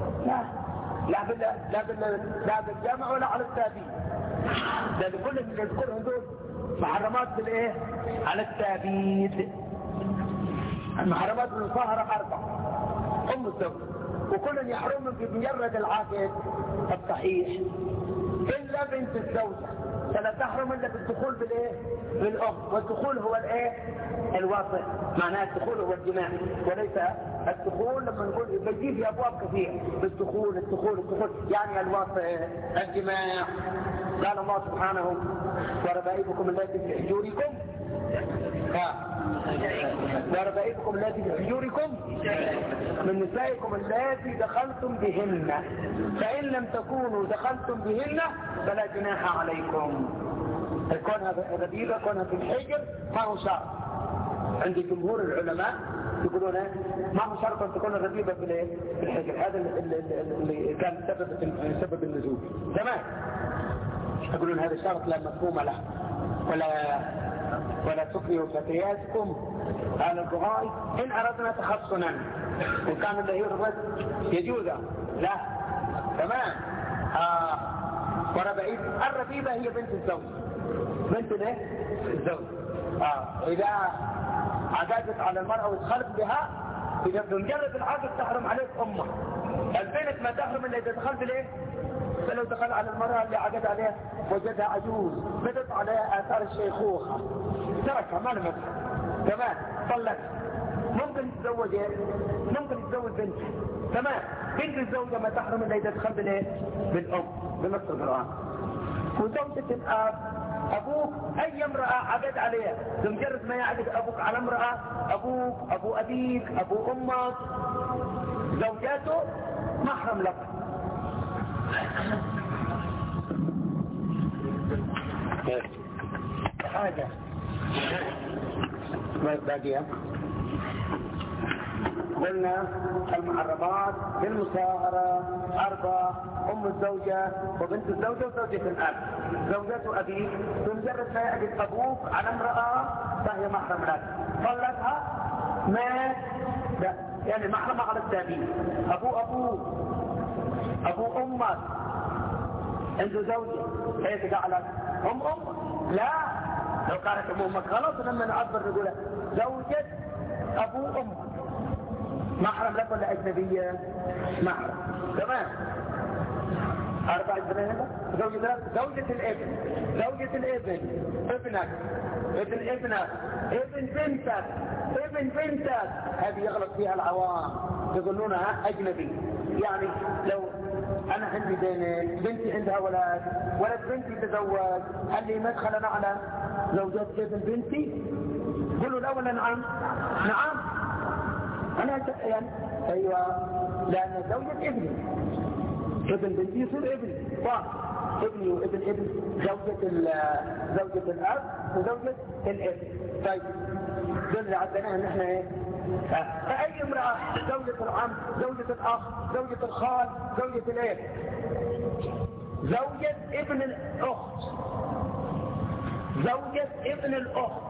لا بالجامع ولا على التابين. لأن كل اللي يذكرهم دول محرمات بالإيه؟ على التابيد. المحرمات بالمصاهرة 4: أم الزوج وكل يحرم بمجرد العقد الصحيح إلا بنت الزوجة. فلا تحرم إلا بالدخول بالإيه؟ بالأم. والدخول هو الإيه؟ الواطئ. معناه الدخول هو الجماع وليس الدخول. لما نقول بيجي في أبواب كثير بالدخول يعني الواطئ الجماع. قال الله سبحانه: وربائبكم التي في حجوركم وربائبكم التي في حجوركم من نسائكم التي دخلتم بهن فإن لم تكونوا دخلتم بهن فلا جناح عليكم. كونها ربيبة كونها في الحجر ما هو شرط. عند جمهور العلماء يقولون ما هو شرط أن تكون الربيبة في الحجر. هذا اللي كان سبب النزول تمام. يقولون هذا شرط لا مفهوم له ولا تكرهوا فتياتكم على البغاء إن أردنا تخصنا. وكان اللي يرغب يجوز لا تمام. الربيبة هي بنت الزوج. بنت الزوج إذا عقدت على المرأة وتخلف بها إذا بمجرد العقد تحرم عليك أمه. البنت ما تحرم إلا إذا دخلت ليه. فلو دخل على المرأة اللي عقد عليها وجدها عجوز بدت عليها آثار الشيخوخة تركها ما لمسها تمام. طلق ممكن تتزوج بنت تمام. بنت الزوجة ما تحرم إلا إذا دخلت ليه بالأم بنص القرآن. وزوجة الأب أبوك أي امرأة عقد عليها بمجرد ما يعقد أبوك على امرأة أبوك أبو أبيك أبو أمك زوجاته محرم لك. حاجة ما باقية. قلنا المحرمات بالمصاهرة 4: أم الزوجة وبنت الزوجة وزوجة الأب. زوجة أبيك بمجرد ما يعقد أبوك على امرأة فهي محرم لك. طلقها ما يعني محرمة على التابين. أبو أمك عنده زوجة هي تقع أم لا. لو كانت أمك خلاص لما نعبر نقول زوجة أبو أمك محرم لك ولا أجنبية؟ محرم تمام. 4 بنات، زوجة الابن، زوجة الابن، ابنك، ابن ابنك، ابن بنتك، ابن بنتك. هذه يغلط فيها العوام يظنونها أجنبي. يعني لو أنا عندي بنتي عندها ولد بنتي تزوج، هل لي مدخل على زوجات ابن بنتي؟ قولوا لا ولا نعم؟ نعم. أنا يعني أيوة، لأن زوجة ابني ابن بنتي يصير ابني، ابني وابن ابن، زوجة الأب وزوجة الابن. طيب دول اللي عدناها ان احنا ايه؟ فأي امرأة، زوجة العم، زوجة الأخ، زوجة الخال، زوجة الابن، زوجة ابن الأخت، زوجة ابن الأخت،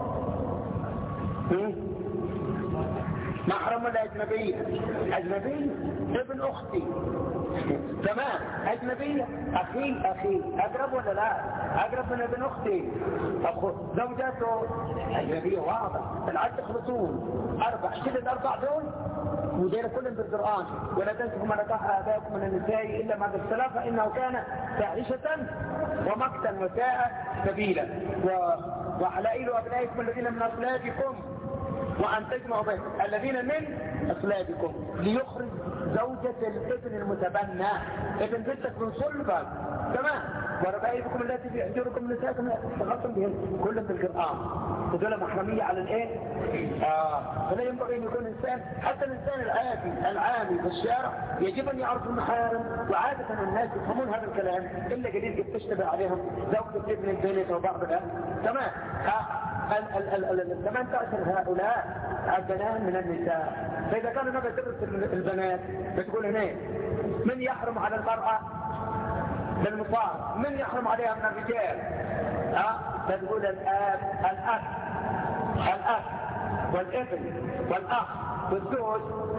محرم ولا أجنبية؟ أجنبية، ابن أختي، تمام، أجنبية، أخي أقرب ولا لا؟ أقرب من ابن أختي. زوجاته أجنبية واضح، العد تخلصون 4 شدد 4 دول ودير كلهم بالقرآن. ولا تنسوا ما نكح آباؤكم من النساء إلا ما بالسلام فإنه كان فاحشة ومقتا وساء سبيلا. وحلائل أبنائكم الذين من أصلابكم وأن تجمعوا بين الذين من أصلابكم ليخرج زوجة الابن المتبنى، ابن بنتك من صلبك، تمام. وربائبكم التي في حجوركم نساءكم تغطم بهم، كلهم بالقرآن. ودول محرمية على الايه؟ فلا ينبغي ان يكون انسان، حتى الانسان العامي في الشارع يجب ان يعرف المحارم. وعادة الناس يفهمون هذا الكلام الا قليل قد تشتبه عليهم زوجة ابن البنت وبعضها، تمام. 18 هؤلاء عدناهم من النساء. فإذا كان النبي يدرس البنات بتقول هنا من يحرم على المرأة بالمصار، من يحرم عليها من الرجال؟ بتقول الأب والابن والأخ والزوج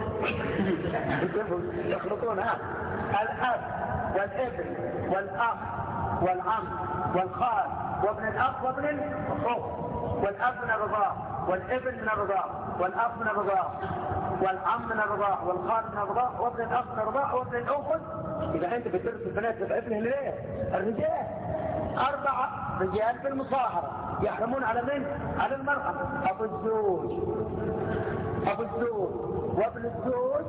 يخلطون. الأب والابن والأخ والعم والخال وابن الأخ وابن الأخت، والأب من الرضاع والابن من الرضاع والأخ من الرضاع والعم من الرضاع والخال من الرضاع وابن الأخ من الرضاع وابن الأخت. إذا أنت بتدرس البنات تبقى ابنه ليه؟ الرجال 4 رجال في المصاهرة يحرمون على من؟ على المرأة. أبو الزوج وابن الزوج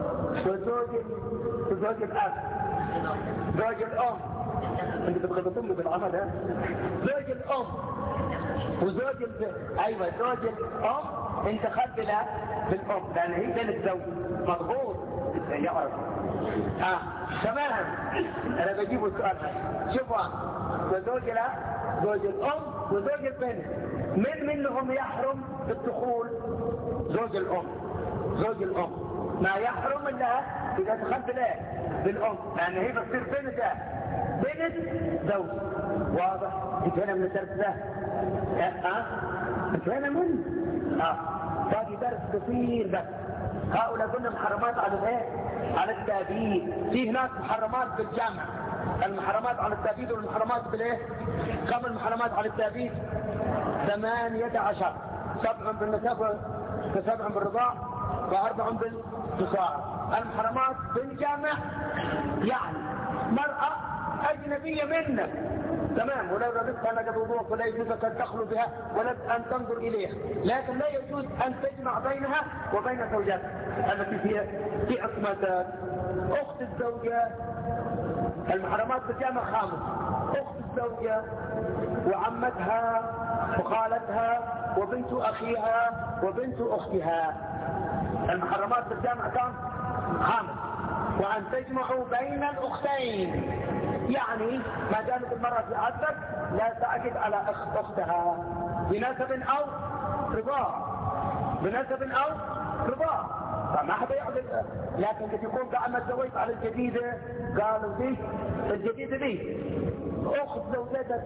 وزوج الأب، زوج الأم، انت بتغلطون لي بالعمل ده، زوج الأم وزوج ايوه زوج الأم انت خلف بالأم لأن هي بين الزوج مضغوط يعرف. تمام. انا بجيب السؤال شوفوا، وزوج زوج الأم وزوج البنت، من منهم يحرم بالدخول؟ زوج الأم ما يحرم الا اذا دخلت له بالأم، لأن هي بتصير بنت زوج. واضح؟ انتهينا من الدرس ده. انتهينا من باقي درس كثير بس. هؤلاء كنا محرمات على الايه؟ على التأبيد. في هناك محرمات بالجمع، المحرمات على التأبيد والمحرمات بالايه؟ كم المحرمات على التأبيد؟ 18، 7 بالنسب و7 بالرضاع و4 بالتصاعد. المحرمات بالجمع يعني مرأة أجنبية منك، تمام، ولو رضيتها لك بوضوح ولا يجوز أن تخلو بها ولا أن تنظر إليها، لكن لا يجوز أن تجمع بينها وبين زوجاتها التي في عصمتها. أخت الزوجة المحرمات بالجامع 5، أخت الزوجة وعمتها وخالتها وبنت أخيها وبنت أختها. المحرمات بالجامع كم؟ 5. وأن تجمعوا بين الأختين، يعني ما دامت المرأة في عدد لا تعجب على أختها بنسب أو رضاع، فما حدا يعجب. لكن إذا يكون قاعد تزوجت على الجديدة قالوا دي الجديدة دي أخت زوجتك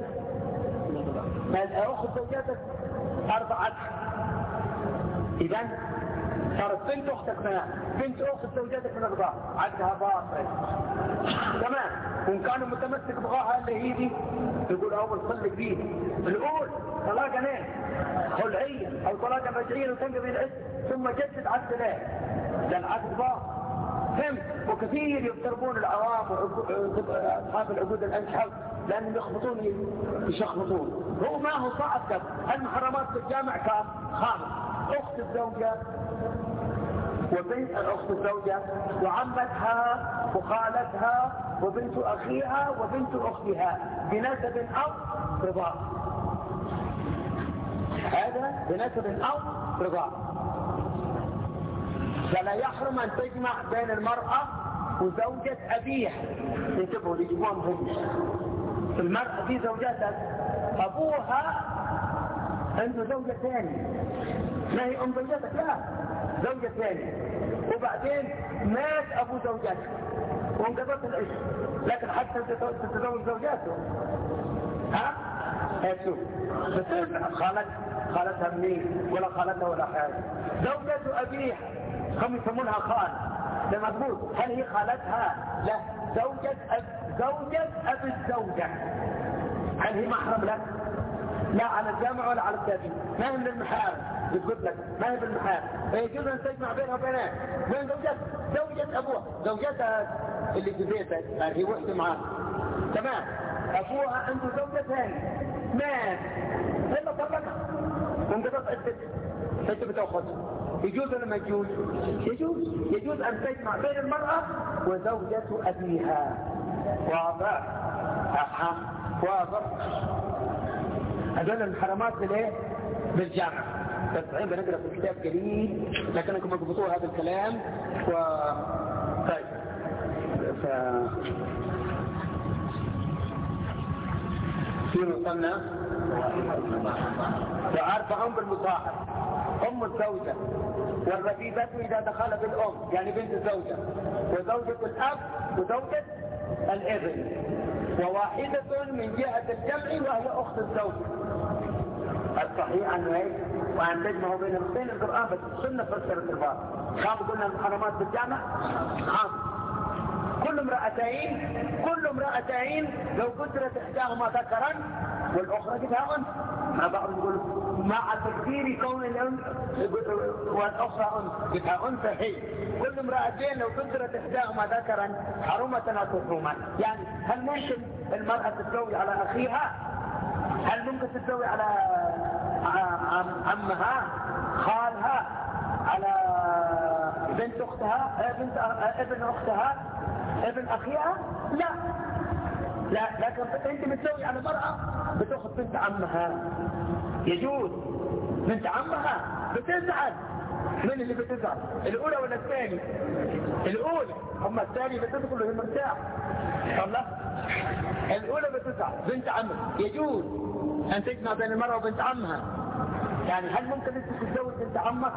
4، إذن صارت بنت أختك بنت أخت زوجتك من الرضاع عدها باطل، تمام. وإن كانوا متمسك بغاها اللي هي دي يقول أول صلك بيه الأول طلاقا خلعية أو طلاقا رجعية وتنقضي العد ثم جدد عد له، ده العد باطل. فهمت؟ وكثير يضطربون العوام وأصحاب العقود الأنشحة لأنهم يشخبطون. هو ما هو صعب كذا. المحرمات في الجامع كام؟ 5. أخت الزوجة وبنت الأخت الزوجة وعمتها وخالتها وبنت أخيها وبنت أختها بنسب أو رضاع. هذا بنسب أو رضاع. فلا يحرم أن تجمع بين المرأة وزوجة أبيها. انتبهوا لجموع مهم. المرأة دي زوجتك أبوها عنده زوجة ثانية، ما هي أم زوجتك، لا زوجة ثانية، وبعدين مات أبو زوجتك وانقضت العشق، لكن حتى تتزوج زوجاته شوف بتصير خالتها منين ولا خالتها ولا حاجة. زوجة أبيها هم يسمونها خال، لما تقول هل هي خالتها؟ لا، زوجة أبي الزوجة. هل هي محرم لك؟ لا على الجامع ولا على التابعين، ما هي من المحارم. بتقول لك ما هي بالمحارم، فيجوز ان تجمع بينها وبينها وين زوجة ابوها، زوجتها اللي في بيتك هي وحده معاها تمام، ابوها عنده زوجة ثانية مات الا طلقها وانقضت عدتها، انت بتاخذها. يجوز ولا ما يجوز؟ يجوز ان تجمع بين المرأة وزوجة ابيها. واضح؟ واضح. هذول المحرمات بالايه؟ بالجامع. بس عين بنقرأ في كتاب قليل لكنكم اضبطوا هذا الكلام طيب في مصنف وأربع بالمصاحب: أم الزوجة والربيبة إذا دخل بالأم يعني بنت الزوجة، وزوجة الأب وزوجة الابن، وواحدة من جهة الجمع وهي أخت الزوجة. الصحيح أنه وأن تجمعوا بين الاثنين القرآن بس السنة فسرت البعض. كم قلنا المحرمات بالجامع؟ 5. كل امرأتين لو قدرت إحداهما ذكرا والأخرى جبها أنثى. ما بعض يقول مع تكثير كون والأخرى أنثى جبها أنثى هي. كل امرأتين لو قدرت إحداهما ذكرا حرمة أو تحرما. يعني هل ممكن المرأة تتزوج على أخيها؟ هل ممكن تتزوج على عمها خالها على بنت أختها ابن أختها ابن أخيها؟ لا لكن أنت متزوج على مرأة بتأخذ بنت عمها يجوز. بنت عمها بتزعل. من اللي بتزعل؟ الأولى ولا الثاني؟ الأولى. أما الثاني بتدخل وهي مرتاح. الله الأولى بتزعل. بنت عمها يجوز أن تجمع بين المرأة وبنت عمها. يعني هل ممكن أنت تتزوج بنت عمك؟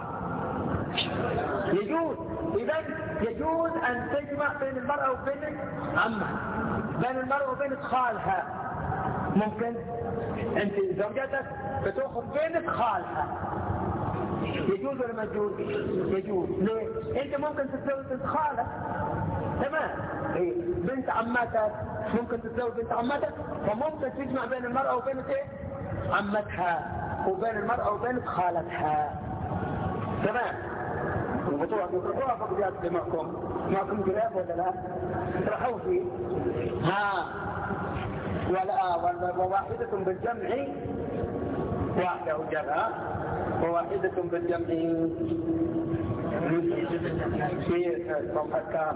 يجوز. إذا يجوز أن تجمع بين المرأة وبين عمها، بين المرأة وبين خالها. ممكن أنت زوجتك بتأخذ بين خالها. يجوز ولا ما يجوز؟ يجوز. ليه؟ أنت ممكن تتزوج بنت خالك تمام. بنت عمتك ممكن تتزوج بنت عمتك، فممكن تجمع بين المرأة وبين عمتها وبين المرأة وبين خالتها تمام. وبطوها فقديات معكم جراب ولا لا؟ ترحوا فيه وواحدة بالجمع واحدة وجبها وواحدة بالجمع في صفحة كام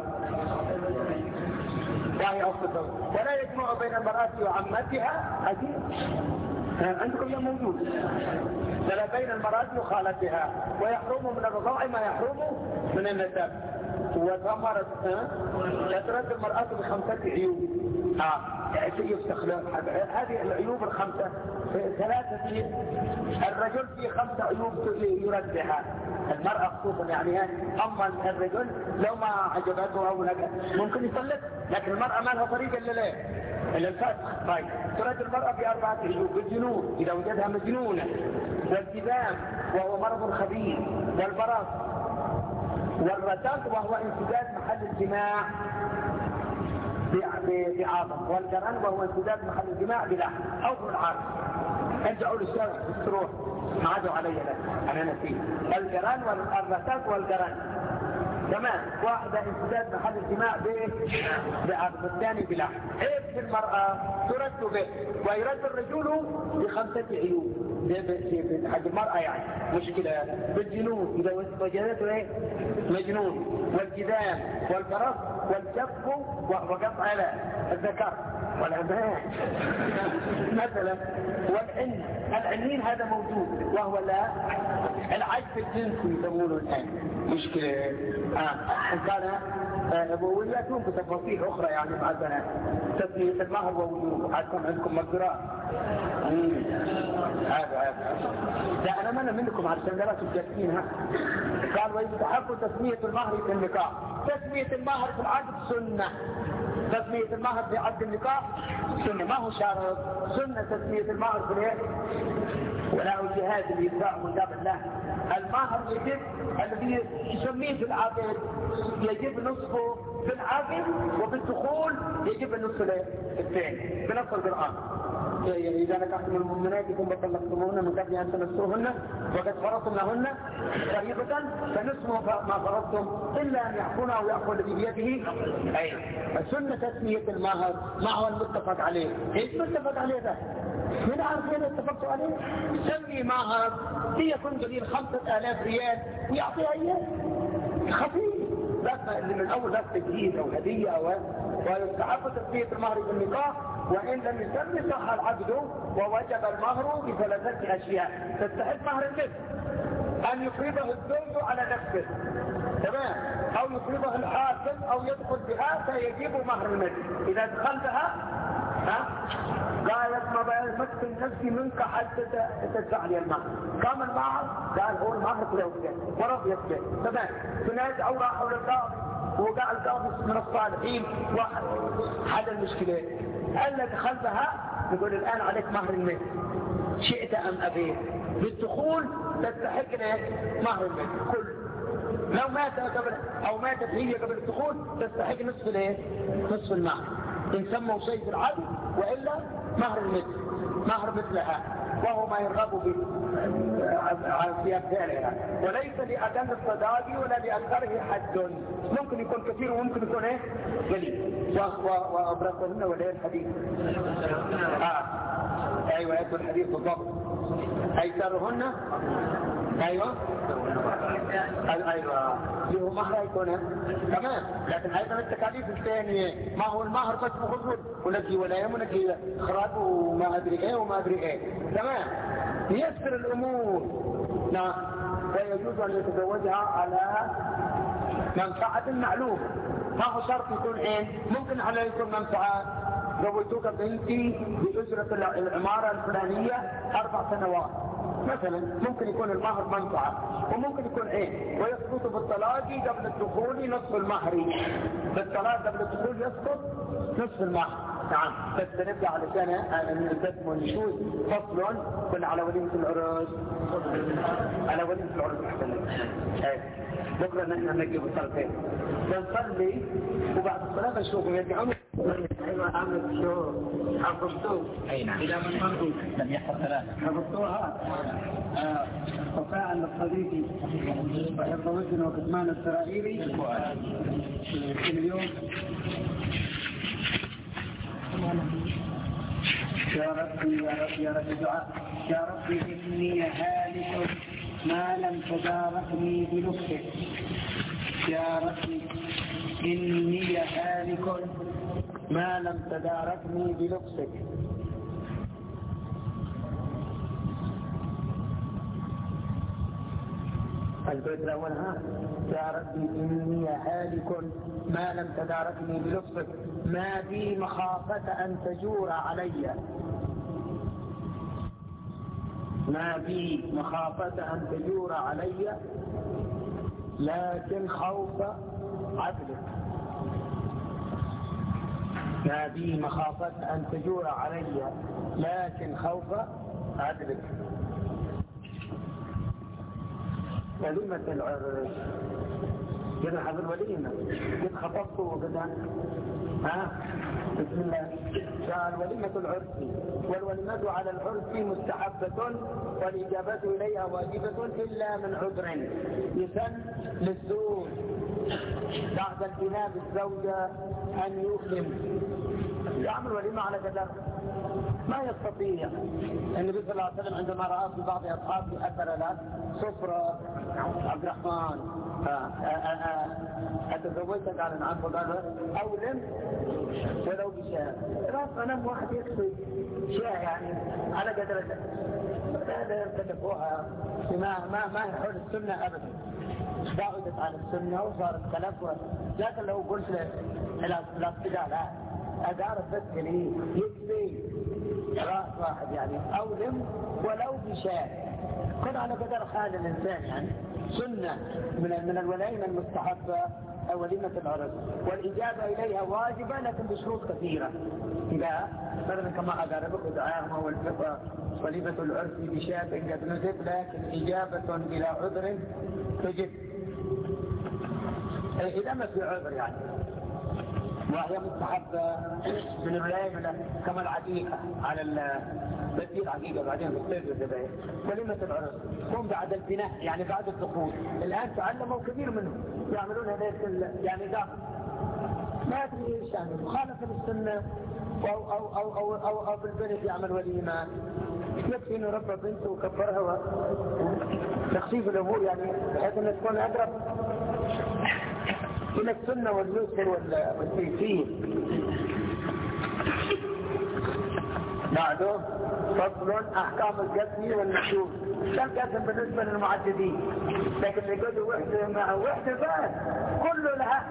وهي أخت الزوج. ولا يجمع بين المرأة وعمتها أكيد عندكم يوم موجود. ولا بين المرأة وخالتها. ويحرم من الرضاع ما يحرم من النسب. وثمرت تترد المرأة ب5 عيوب يستخدم هذه العيوب 5 3. الرجل في 5 عيوب يرد بها المرأة خصوصا يعني. أما الرجل لو ما عجبته أو ممكن يطلق، لكن المرأة ما لها طريقة إلا الفسخ. طيب ترد المرأة ب4 عيوب: بالجنون إذا وجدها مجنونة، والكذاب وهو مرض خبيث، والبراس، والرتاق وهو انسداد محل الجماع بعظم، والجرن وهو انسداد محل الجماع بلحم أو بالعظم. ارجعوا للشرع بالسروح ما عادوا علي لك أنا نسيت. الجرن والرتاق والجرن تمام. واحدة انسداد محل الجماع بعقد، والثاني بلا. عيب في المرأة ترد به، ويرد الرجل ب5 عيوب حق المرأة، يعني مشكلة بالجنون إذا وجدته ايه مجنون، والجذام والبرص والجف وقطع على الذكر والأبهان مثلا، العنين هذا موجود، وهو لا العجز الجنسي يسمونه الآن مشكلة. كان أبوياتهم بتفاصيل أخرى يعني مع البنات، تسمية المهر ووجوه، حتكون عندكم مقدرات. هذا لا أنا منا منكم على السندرات الجالسين. قال ويستحب تسمية المهر في النكاح. تسمية المهر في العقد سنة، تسمية المهر في عقد النكاح سنة، ما هو شرط، سنة تسمية المهر في الايه؟ ولا الجهاد اللي يدفع من دابة الله. المهر يجب الذي يسميه في العقد يجب نصفه في العقد، وبالدخول يجب النصف الثاني بنص القرآن. إذا نكحتم المؤمنات ثم طلقتموهن من قبل أن تمسوهن وقد فرضتم لهن فريضة فنصف ما فرضتم إلا أن يحكون أو يأخذ بيده. فسنة تسمية المهر ما هو المتفق عليه. إيش المتفق عليه ده؟ من عارفين اتفقتوا عليه؟ سمي مهر ليكن قليل 5000 ريال ويعطيها إياه خفيف، بس اللي من أول بس تجهيز أو هدية ويستحب تسمية المهر بالنكاح. وإن لم يسمي صح العقد ووجب المهر ب3 أشياء. تستحق مهر المثل أن يفرضه الزوج على نفسه، تمام، أو يفرضه الحاكم أو يدخل بها فيجب مهر المثل. إذا دخل بها قالت ما بيمثل نفسي منك حتى تدفع لي المهر. كم المهر؟ قال هو المهر كله ورضيت به، تمام. تنازع أو راح حول القاضي وقع القاضي من الصالحين وحل المشكلة. قال لك خلفها يقول الآن عليك مهر المثل شئت أم أبيت. بالدخول تستحق مهر المثل كل. لو مات قبل أو ماتت هي قبل الدخول تستحق نصف المهر إن سموا شيء في العدل، وإلا مهر المثل مهر مثلها، وهو ما يرغب به في أمثالها. وليس لأقل الصداق ولا لأكثره حد، ممكن يكون كثير وممكن يكون قليل. وأبرزهن ولا الحديث أيوة يكون الحديث بالضبط. أيسرهن أيوة له مهر يكون تمام. لكن أيضا التكاليف الثانية ما هو المهر بس مخزن ونجي ولا يمنجي إخراج وما أدري إيه وما أدري إيه، تمام. يسر الأمور نعم. ويجوز أن يتزوجها على منفعة معلومة، ما هو شرط يكون ممكن على يكون منفعة. زوجتك بنتي بأجرة العمارة الفلانية 4 سنوات مثلا، ممكن يكون المهر منفعة، وممكن يكون ويسقط بالطلاق قبل الدخول نصف المهر. بالطلاق قبل الدخول يسقط نصف المهر. نعم. بس نبدأ على سنة نلتزم ونشوز فصل كنا على وليمة العرس. على وليمة العرس أحسن. بكرة نحن نجيب الصلاتين نصلي وبعد الصلاة نشوفه يرجعون. أيوة عمل شو حفظتوه؟ أي نعم. إذا من مرضوا لم يحفظ 3 حفظتوها. وفاء للصديق وحفظ وزن وكتمان السرائيري كل يوم. يا ربي يا ربي يا ربي دعاء. يا ربي إني هالك ما لم تداركني بلطفك. يا ربي إني هالك ما لم تداركني بلطفك. البيت الأول يا ربي إني هالك ما لم تداركني بلطفك، ما بي مخافة أن تجور علي. ما بي مخافة أن تجور علي لكن خوف عدلك. ما بي مخافة أن تجور علي لكن خوف عدلك. وليمة العرس كده حضر وليمة كده خطبته وكده بسم الله. قال وليمة العرس والوليمة على العرس مستحبة والإجابة إليها واجبة إلا من عذر. يسن للزوج بعد البناء بالزوجة أن يؤلم يعمل وليمة على قدر ما يستطيع. النبي صلى الله عليه وسلم عندما رأى في بعض أصحابه أثر له صفرة عبد الرحمن أتزوجت على نعم فقال أولم ولو بشاء راس أنام واحد يكسب شاء يعني على قدر هذا يرتكبوها ما يحول السنة أبدا. بعدت عن السنة وصارت تلفظ. لكن لو قلت الابتداء لا أدار التسكيل يكفي رأس واحد يعني أولم ولو بشاء كن على قدر حال الإنسان يعني سنة من الولائم المستحبة أو وليمة العرس والإجابة إليها واجبة لكن بشروط كثيرة. إذا مثلا كما أقاربك ودعاهم والفقه وليمة العرس بشاء قد نزل لكن إجابة إلى عذر تجب إذا ما في عذر يعني وهي مستحبة من الولائم كما العقيقة على بتصير عقيقة بعدين بتصير الذبائح. وليمة العرس هم بعد البناء يعني بعد الدخول. الآن تعلموا كثير منهم يعملون هذا يعني ده ما أدري إيش يعني مخالفة للسنة أو بالبنت يعمل وليمة يكفي إنه ربى بنته وكبرها وتخفيف الأمور يعني بحيث أن تكون أقرب إلى السنة واليسر والتيسير. بعده فصل أحكام القسم والنشوز. القسم بالنسبة للمعددين لكن يقولوا وحدة مع وحدة بس كله لها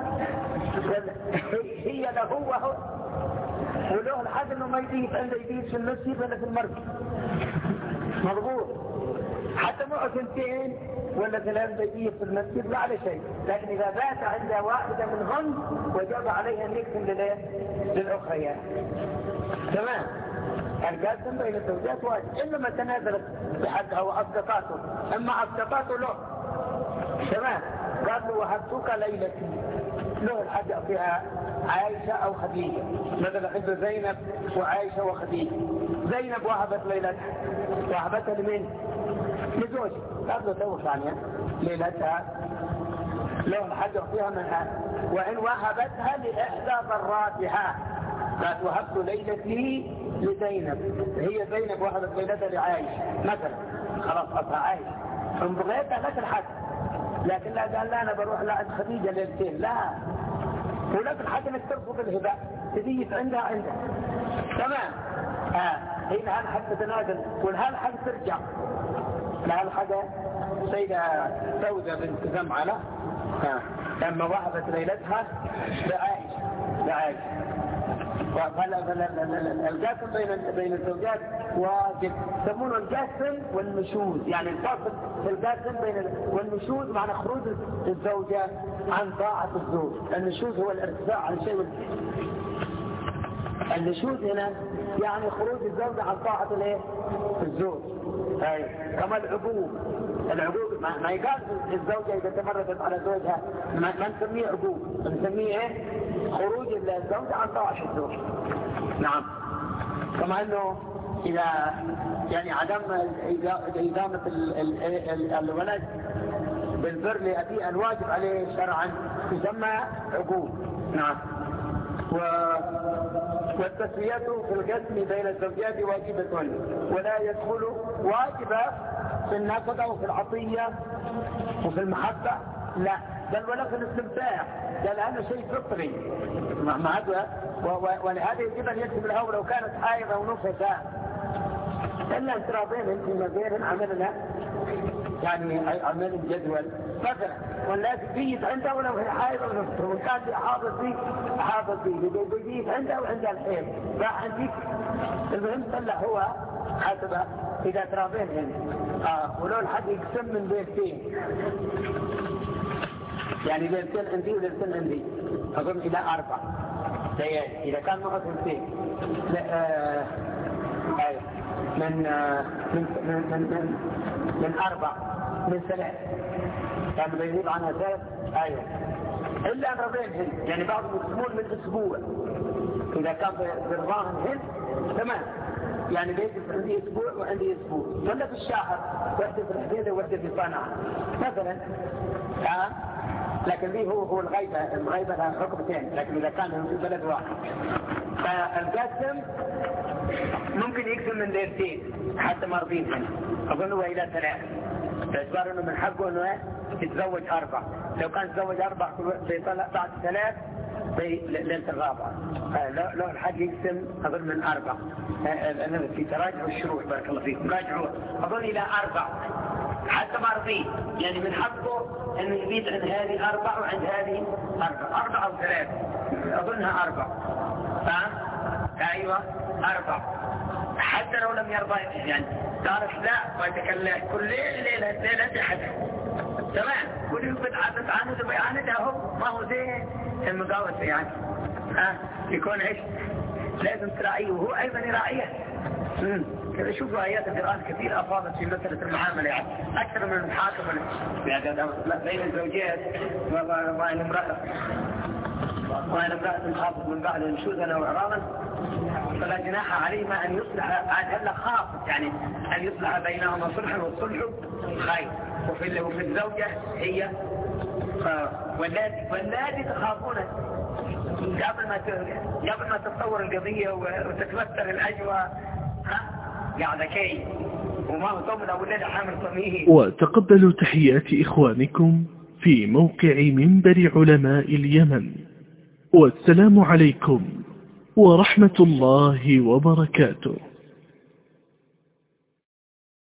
هي له وهو وله الحد انه ما يجيب عنده يجيب في المسجد ولا في المركز مضبوط حتى معه سنتين ولا ثلاثة يجيب في المسجد لا على شيء. لكن إذا بات عند واحدة منهن وجب عليها أن يقسم للأخريات. تمام. القسم بين الزوجات واجب إلا ما تنازلت بحقها وأصدقاته أما أصدقاته له تمام قالوا وهبتك ليلتي له الحق فيها عائشة أو خديجة مثلا عنده زينب وعائشة وخديجة. زينب وهبت ليلتها وهبتها لمن؟ لزوجها قبل توقف عنها ليلتها له الحق فيها منها وإن وهبتها لإحدى ضراتها قالت وهبت ليلتي لزينب هي زينب وهبت ليلتها لعائشة مثلا خلاص أصها عائشة ان بغيتها لك الحق لكن لا قال لا أنا بروح لعند خديجة ليلتين لا ولكن الحق انك ترفض الهباء تضيف عندها تمام. هنا الحق تتنازل والها الحق ترجع لها الحق سيدة سودة بنت زمعة لما وهبت ليلتها لعائشة القاسم بين الزوجات واجب يسمونه القاسم والنشوز يعني الفاصل في القاسم والنشوز معنى خروج الزوجة عن طاعة الزوج. النشوز هو الارتفاع عن شيء النشوز هنا يعني خروج الزوجة عن طاعة الزوج كما العقوق ما يقال الزوجة إذا تمردت على زوجها ما نسميه عقوق نسميه خروج الزوجة عن طاعة الزوج. نعم كما أنه إذا يعني عدم إدامة الولد بالبر لأبيه الواجب عليه شرعا يسمى عقوق. نعم والتسوية في القسم بين الزوجات واجبة ولا يدخل واجبة في النفقة وفي العطية وفي المحبة لا بل ولا في الاستمتاع قال هذا شيء فطري مع هذا ولهذا يجب أن يكتب له لو كانت حائضة ونفساء إلا أن تراضين انت مزير عملنا يعني عمل الجدول مثلا والناس بيجيت عنده ولو هي حائضة ونفسها وكان حافظ فيه بيجيت عنده وعنده الحيض راح عندك المهم طلع هو حسب إذا تراضين هنا ولو الحد يقسم من بيتين يعني بيتين عندي وبيتين عندي أظن إلى 4 ليالي إذا كان معه بيتين من 4 من 3 كان بيجيب عنها 3 أيوة إلا أن رضين هن يعني بعضهم يقسمون من أسبوع إذا كان برضاهن هن تمام يعني بيجب عندي أسبوع وعندي أسبوع ولا في الشهر وحدة في الحديدة وحدة في صنعاء مثلا لكن ذي هو الغيبة لها حكم ثاني، لكن إذا كان في بلد واحد فالقسم ممكن يقسم من ديرتين حتى مرضين هنا، أظن هو إلى 3 باعتبار إنه من حقه إنه يتزوج 4. لو كان يتزوج 4 بيطلع بعد 3 ليلة الرابعة، له الحق يقسم أظن من 4. أنا في تراجع الشروع بارك الله فيكم راجعوا أظن إلى 4 حتى مرضين، يعني من حقه إنه يبيت عند هذه 4 وعند هذه 4 أو 3 أظنها 4. أيوة 4 حتى لو لم يرضى، يعني تعرف لا ويتكلم كل ليلة حدث تمام، كل يوم بتعاند وبيعاند اهو، ما هو زي المقاوسة يعني يكون ايش لازم تراعيه وهو ايضا يراعيه. كذا شوفوا ايات القرآن كثير افاضت في مسألة المعاملة، يعني اكثر من المحاكمة بين الزوجات وإن امرأة خافت من بعد نشوزا او اعراضا فلا جناح عليهما ان يصلح، هلا خافت يعني ان يصلح بينهما صلحا، والصلح خير. وفي الزوجة هي واللاتي تخافون قبل ما تتصور القضية وتتوتر الأجواء قاعدة كي وما هو طمنا والليلة حامل طميه. وتقبلوا تحيات إخوانكم في موقع منبر علماء اليمن، والسلام عليكم ورحمة الله وبركاته.